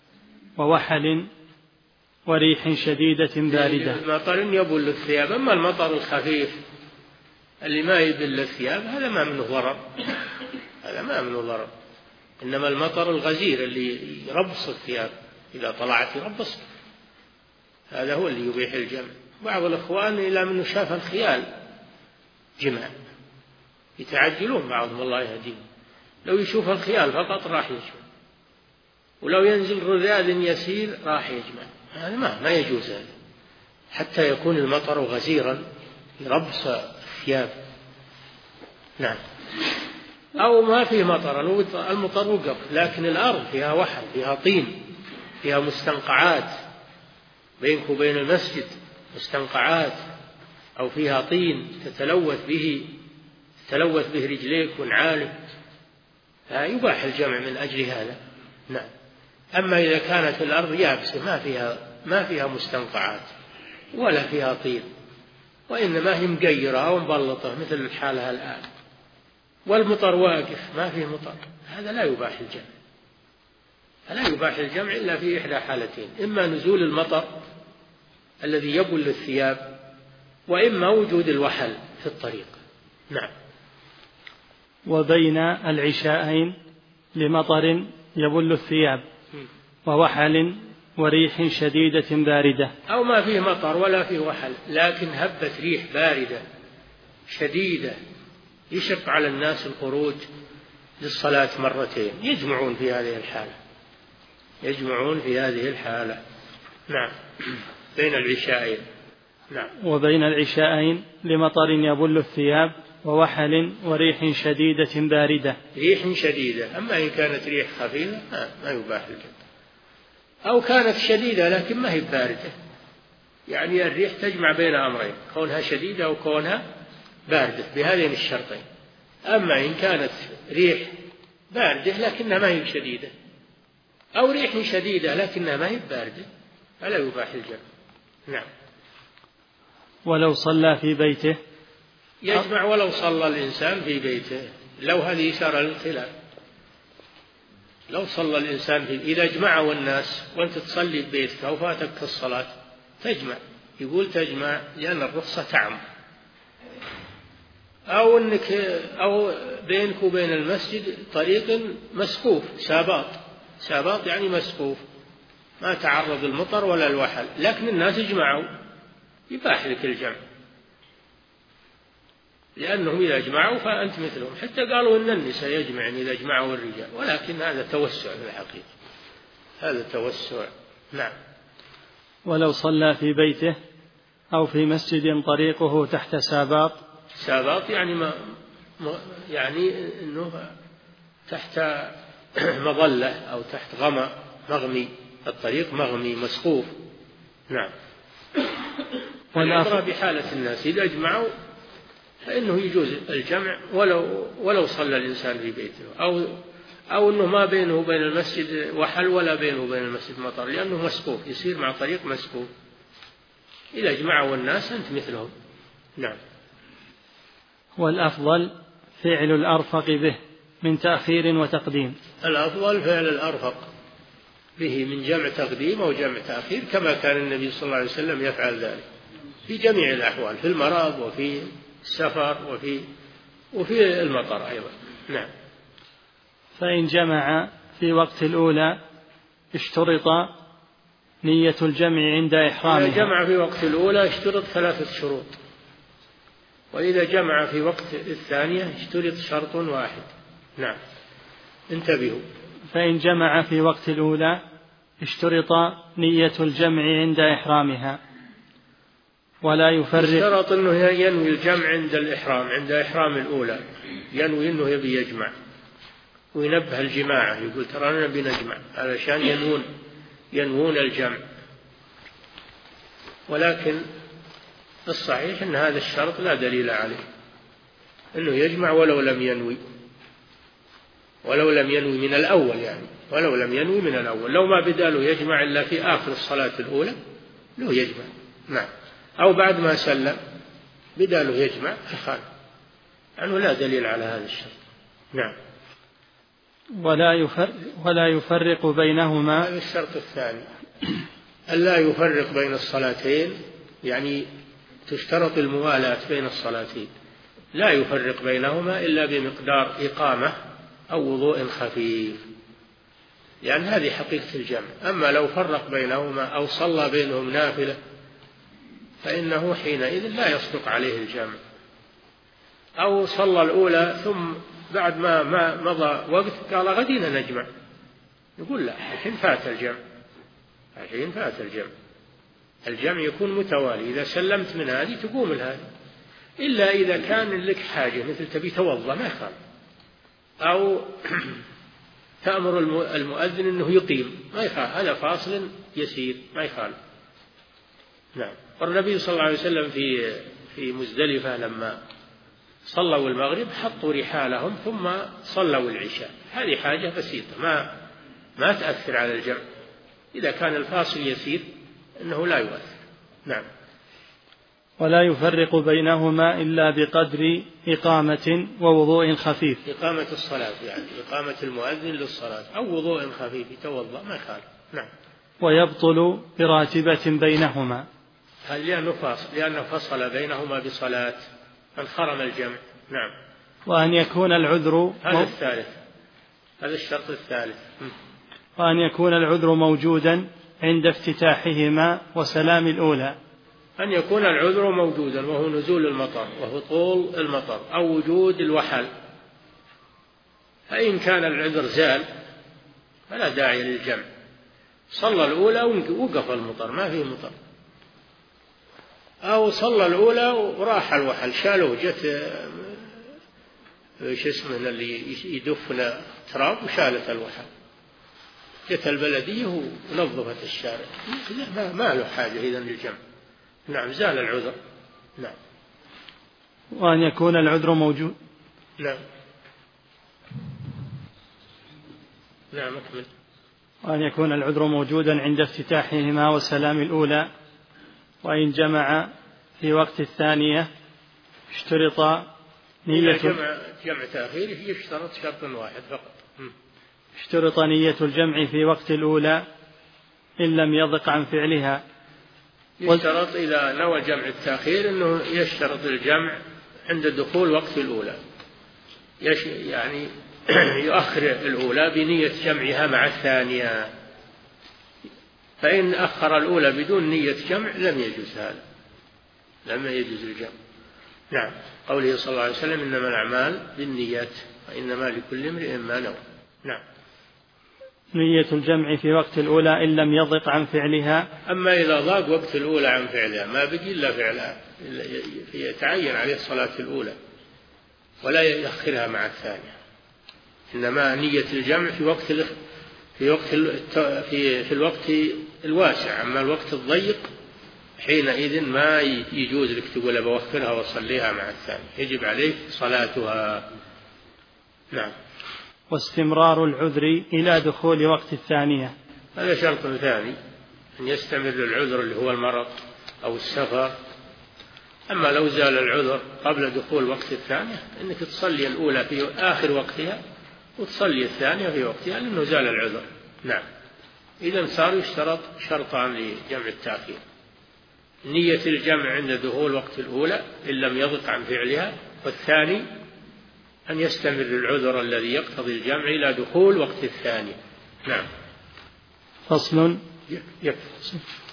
ووحل وريح شديدة باردة. مطر يبل الثياب. أما المطر الخفيف اللي ما يبل الثياب هذا ما منه ضرر، هذا ما منه ضرر. إنما المطر الغزير اللي يربص الثياب إذا طلعت يربص، هذا هو اللي يبيح الجمع. بعض الإخوان إلى منه شاف الخيال جمع يتعجلون بعضهم الله يهديهم، لو يشوف الخيال فقط راح يجمع، ولو ينزل رذاذ يسير راح يجمع. هذا ما, ما يجوز هذا، حتى يكون المطر غزيرا يربص الثياب. نعم. أو ما فيه مطر، المطر وقف لكن الأرض فيها وحل، فيها طين، فيها مستنقعات بينك وبين المسجد، مستنقعات أو فيها طين تتلوث به تتلوث به رجليك ونعالك، فيباح الجمع من أجل هذا. نعم. أما إذا كانت الأرض يابسة ما فيها ما فيها مستنقعات ولا فيها طين، وإنما هي مقيرة أو مبلطة مثل الحالة الآن، والمطر واقف ما فيه مطر، هذا لا يباح الجمع. فلا يباح الجمع إلا في إحدى حالتين: إما نزول المطر الذي يبل الثياب، وإما وجود الوحل في الطريق. نعم. وبين العشاءين لمطر يبل الثياب ووحل وريح شديدة باردة. أو ما فيه مطر ولا فيه وحل لكن هبت ريح باردة شديدة يشق على الناس الخروج للصلاة مرتين، يجمعون في هذه الحالة يجمعون في هذه الحالة. نعم. بين العشاءين. نعم. وبين العشاءين لمطر يبل الثياب ووحل وريح شديدة باردة. ريح شديدة. أما إن كانت ريح خفيفة ما يباح الجمع، أو كانت شديدة لكن ما هي باردة، يعني الريح تجمع بين أمرين، كونها شديدة أو كونها باردة بهذين الشرطين. أما إن كانت ريح باردة لكنها ما هي شديدة، أو ريح شديدة لكنها ما هي باردة، فلا يباح الجمع. نعم. ولو صلى في بيته يجمع ولو صلى الإنسان في بيته، لو هذه إشارة للخلاف. لو صلى الإنسان في إذا جمعوا الناس وأنت تصلي في بيتك أو فاتك الصلاة تجمع، يقول تجمع لأن الرخصة تعم. أو أنك أو بينك وبين المسجد طريق مسقوف، ساباط، ساباط يعني مسقوف، ما تعرض المطر ولا الوحل، لكن الناس اجمعوا، يباح لك الجمع، لأنهم إذا اجمعوا فأنت مثلهم. حتى قالوا إن النساء يجمعن إذا اجمعوا الرجال، ولكن هذا توسع في الحقيقة، هذا توسع. نعم. ولو صلى في بيته أو في مسجد طريقه تحت ساباط. ساباط يعني ما يعني إنه تحت مظلة أو تحت غمى مغمي، الطريق مغمي مسقوف. نعم. والعبرة بحالة الناس، إذا اجمعوا فإنه يجوز الجمع ولو ولو صلى الإنسان في بيته، أو أو أنه ما بينه وبين المسجد وحل ولا بينه وبين المسجد مطر، لأنه مسقوف، يصير مع طريق مسقوف. إذا اجمعوا الناس أنت مثلهم. نعم. والأفضل فعل الأرفق به من تأخير وتقديم. الأفضل فعل الأرفق به من جمع تقديم أو جمع تأخير، كما كان النبي صلى الله عليه وسلم يفعل ذلك في جميع الأحوال، في المرض وفي السفر وفي وفي المطر أيضا. نعم. فإن جمع في وقت الأولى اشترط نية الجمع عند إحرامها. إذا جمع في وقت الأولى اشترط ثلاثة شروط، وإذا جمع في وقت الثانية اشترط شرط واحد. نعم. انتبهوا. فإن جمع في وقت الأولى اشترط نية الجمع عند إحرامها، ولا يفرق. اشترط أنه ينوي الجمع عند الإحرام، عند إحرام الأولى ينوي أنه يبي يجمع، وينبه الجماعة، يقول ترانا نبي نجمع، علشان ينوون ينوون الجمع. ولكن الصحيح أن هذا الشرط لا دليل عليه، أنه يجمع ولو لم ينوي، ولو لم ينوي من الأول، يعني ولو لم ينوي من الأول، لو ما بدا له يجمع إلا في آخر الصلاة الأولى له يجمع. نعم. أو بعد ما سلم بدا له يجمع فخان، يعني لا دليل على هذا الشرط. نعم. ولا يفرق ولا يفرق بينهما. هذا الشرط الثاني، ألا يفرق بين الصلاتين، يعني تشترط الموالاة بين الصلاتين، لا يفرق بينهما إلا بمقدار إقامة أو وضوء خفيف، لأن هذه حقيقة الجمع. أما لو فرق بينهما أو صلى بينهم نافلة فإنه حينئذ لا يصدق عليه الجمع. أو صلى الأولى ثم بعد ما ما مضى وقت قال غدينا نجمع، يقول لا، الحين فات الجمع، الحين فات الجمع. الجمع يكون متوالي، إذا سلمت من هذه تقوم من هذه، إلا إذا كان لك حاجة مثل تبي توضأ ما يخالف، أو تأمر المؤذن أنه يقيم ما يخالف، هذا فاصل يسير ما يخالف. نعم. والنبي صلى الله عليه وسلم في في مزدلفة لما صلوا المغرب حطوا رحالهم ثم صلوا العشاء، هذه حاجة بسيطة ما ما تأثر على الجمع، إذا كان الفاصل يسير أنه لا يؤثر. نعم. ولا يفرق بينهما إلا بقدر إقامة ووضوء خفيف. إقامة الصلاة يعني إقامة المؤذن للصلاة أو وضوء خفيف يتوضأ ما يخالف. نعم. ويبطل براتبة بينهما، هل لأنه فاصل، لأنه فصل بينهما بصلاة انخرم الجمع. نعم. وأن يكون العذر هذا الثالث، هذا الشرط الثالث. وأن يكون العذر موجودا عند افتتاحهما وسلام الأولى. أن يكون العذر موجودا وهو نزول المطر وهطول المطر أو وجود الوحل، فإن كان العذر زال فلا داعي للجمع، صلى الأولى ووقف المطر ما فيه مطر، أو صلى الأولى وراح الوحل شالوه، جت شو اسمه اللي يدفنا تراب وشالت الوحل، جت البلدية ونظفت الشارع، ما, ما له حاجة إذا للجمع. نعم. زال العذر. نعم. وأن يكون العذر موجود. نعم. نعم أكمل. وأن يكون العذر موجودا عند افتتاحهما وسلام الأولى، وإن جمع في وقت الثانية اشترط نية جمع, جمع تأخيره يشترط شرط واحد فقط. اشترط نية الجمع في وقت الأولى إن لم يضق عن فعلها. يشترط إذا نوى جمع التأخير أنه يشترط الجمع عند دخول وقت الأولى، يعني يؤخر الأولى بنية جمعها مع الثانية، فإن أخر الأولى بدون نية جمع لم يجوز هذا، لم يجوز الجمع. نعم، قوله صلى الله عليه وسلم إنما الأعمال بالنيات وإنما لكل امرئ ما نوى. نعم. نية الجمع في وقت الأولى إن لم يضق عن فعلها. أما إذا ضاق وقت الأولى عن فعلها ما بقي إلا فعلها، يتعين عليه الصلاة الأولى ولا يأخرها مع الثانية، إنما نية الجمع في وقت في وقت في في الوقت الواسع. أما الوقت الضيق حينئذ ما يجوز لك تقول بوخرها وصليها مع الثانية، يجب عليك صلاتها. نعم. واستمرار العذر إلى دخول وقت الثانية، هذا شرط ثاني، أن يستمر العذر اللي هو المرض أو السفر. أما لو زال العذر قبل دخول وقت الثانية إنك تصلي الأولى في آخر وقتها وتصلي الثانية في وقتها لأنه زال العذر. نعم. إذا صار يشترط شرطان لجمع التأخير: نية الجمع عند دخول وقت الأولى إن لم يضق عن فعلها، والثاني أن يستمر العذر الذي يقتضي الجمع إلى دخول وقت الثاني. نعم. فصل. يكفي.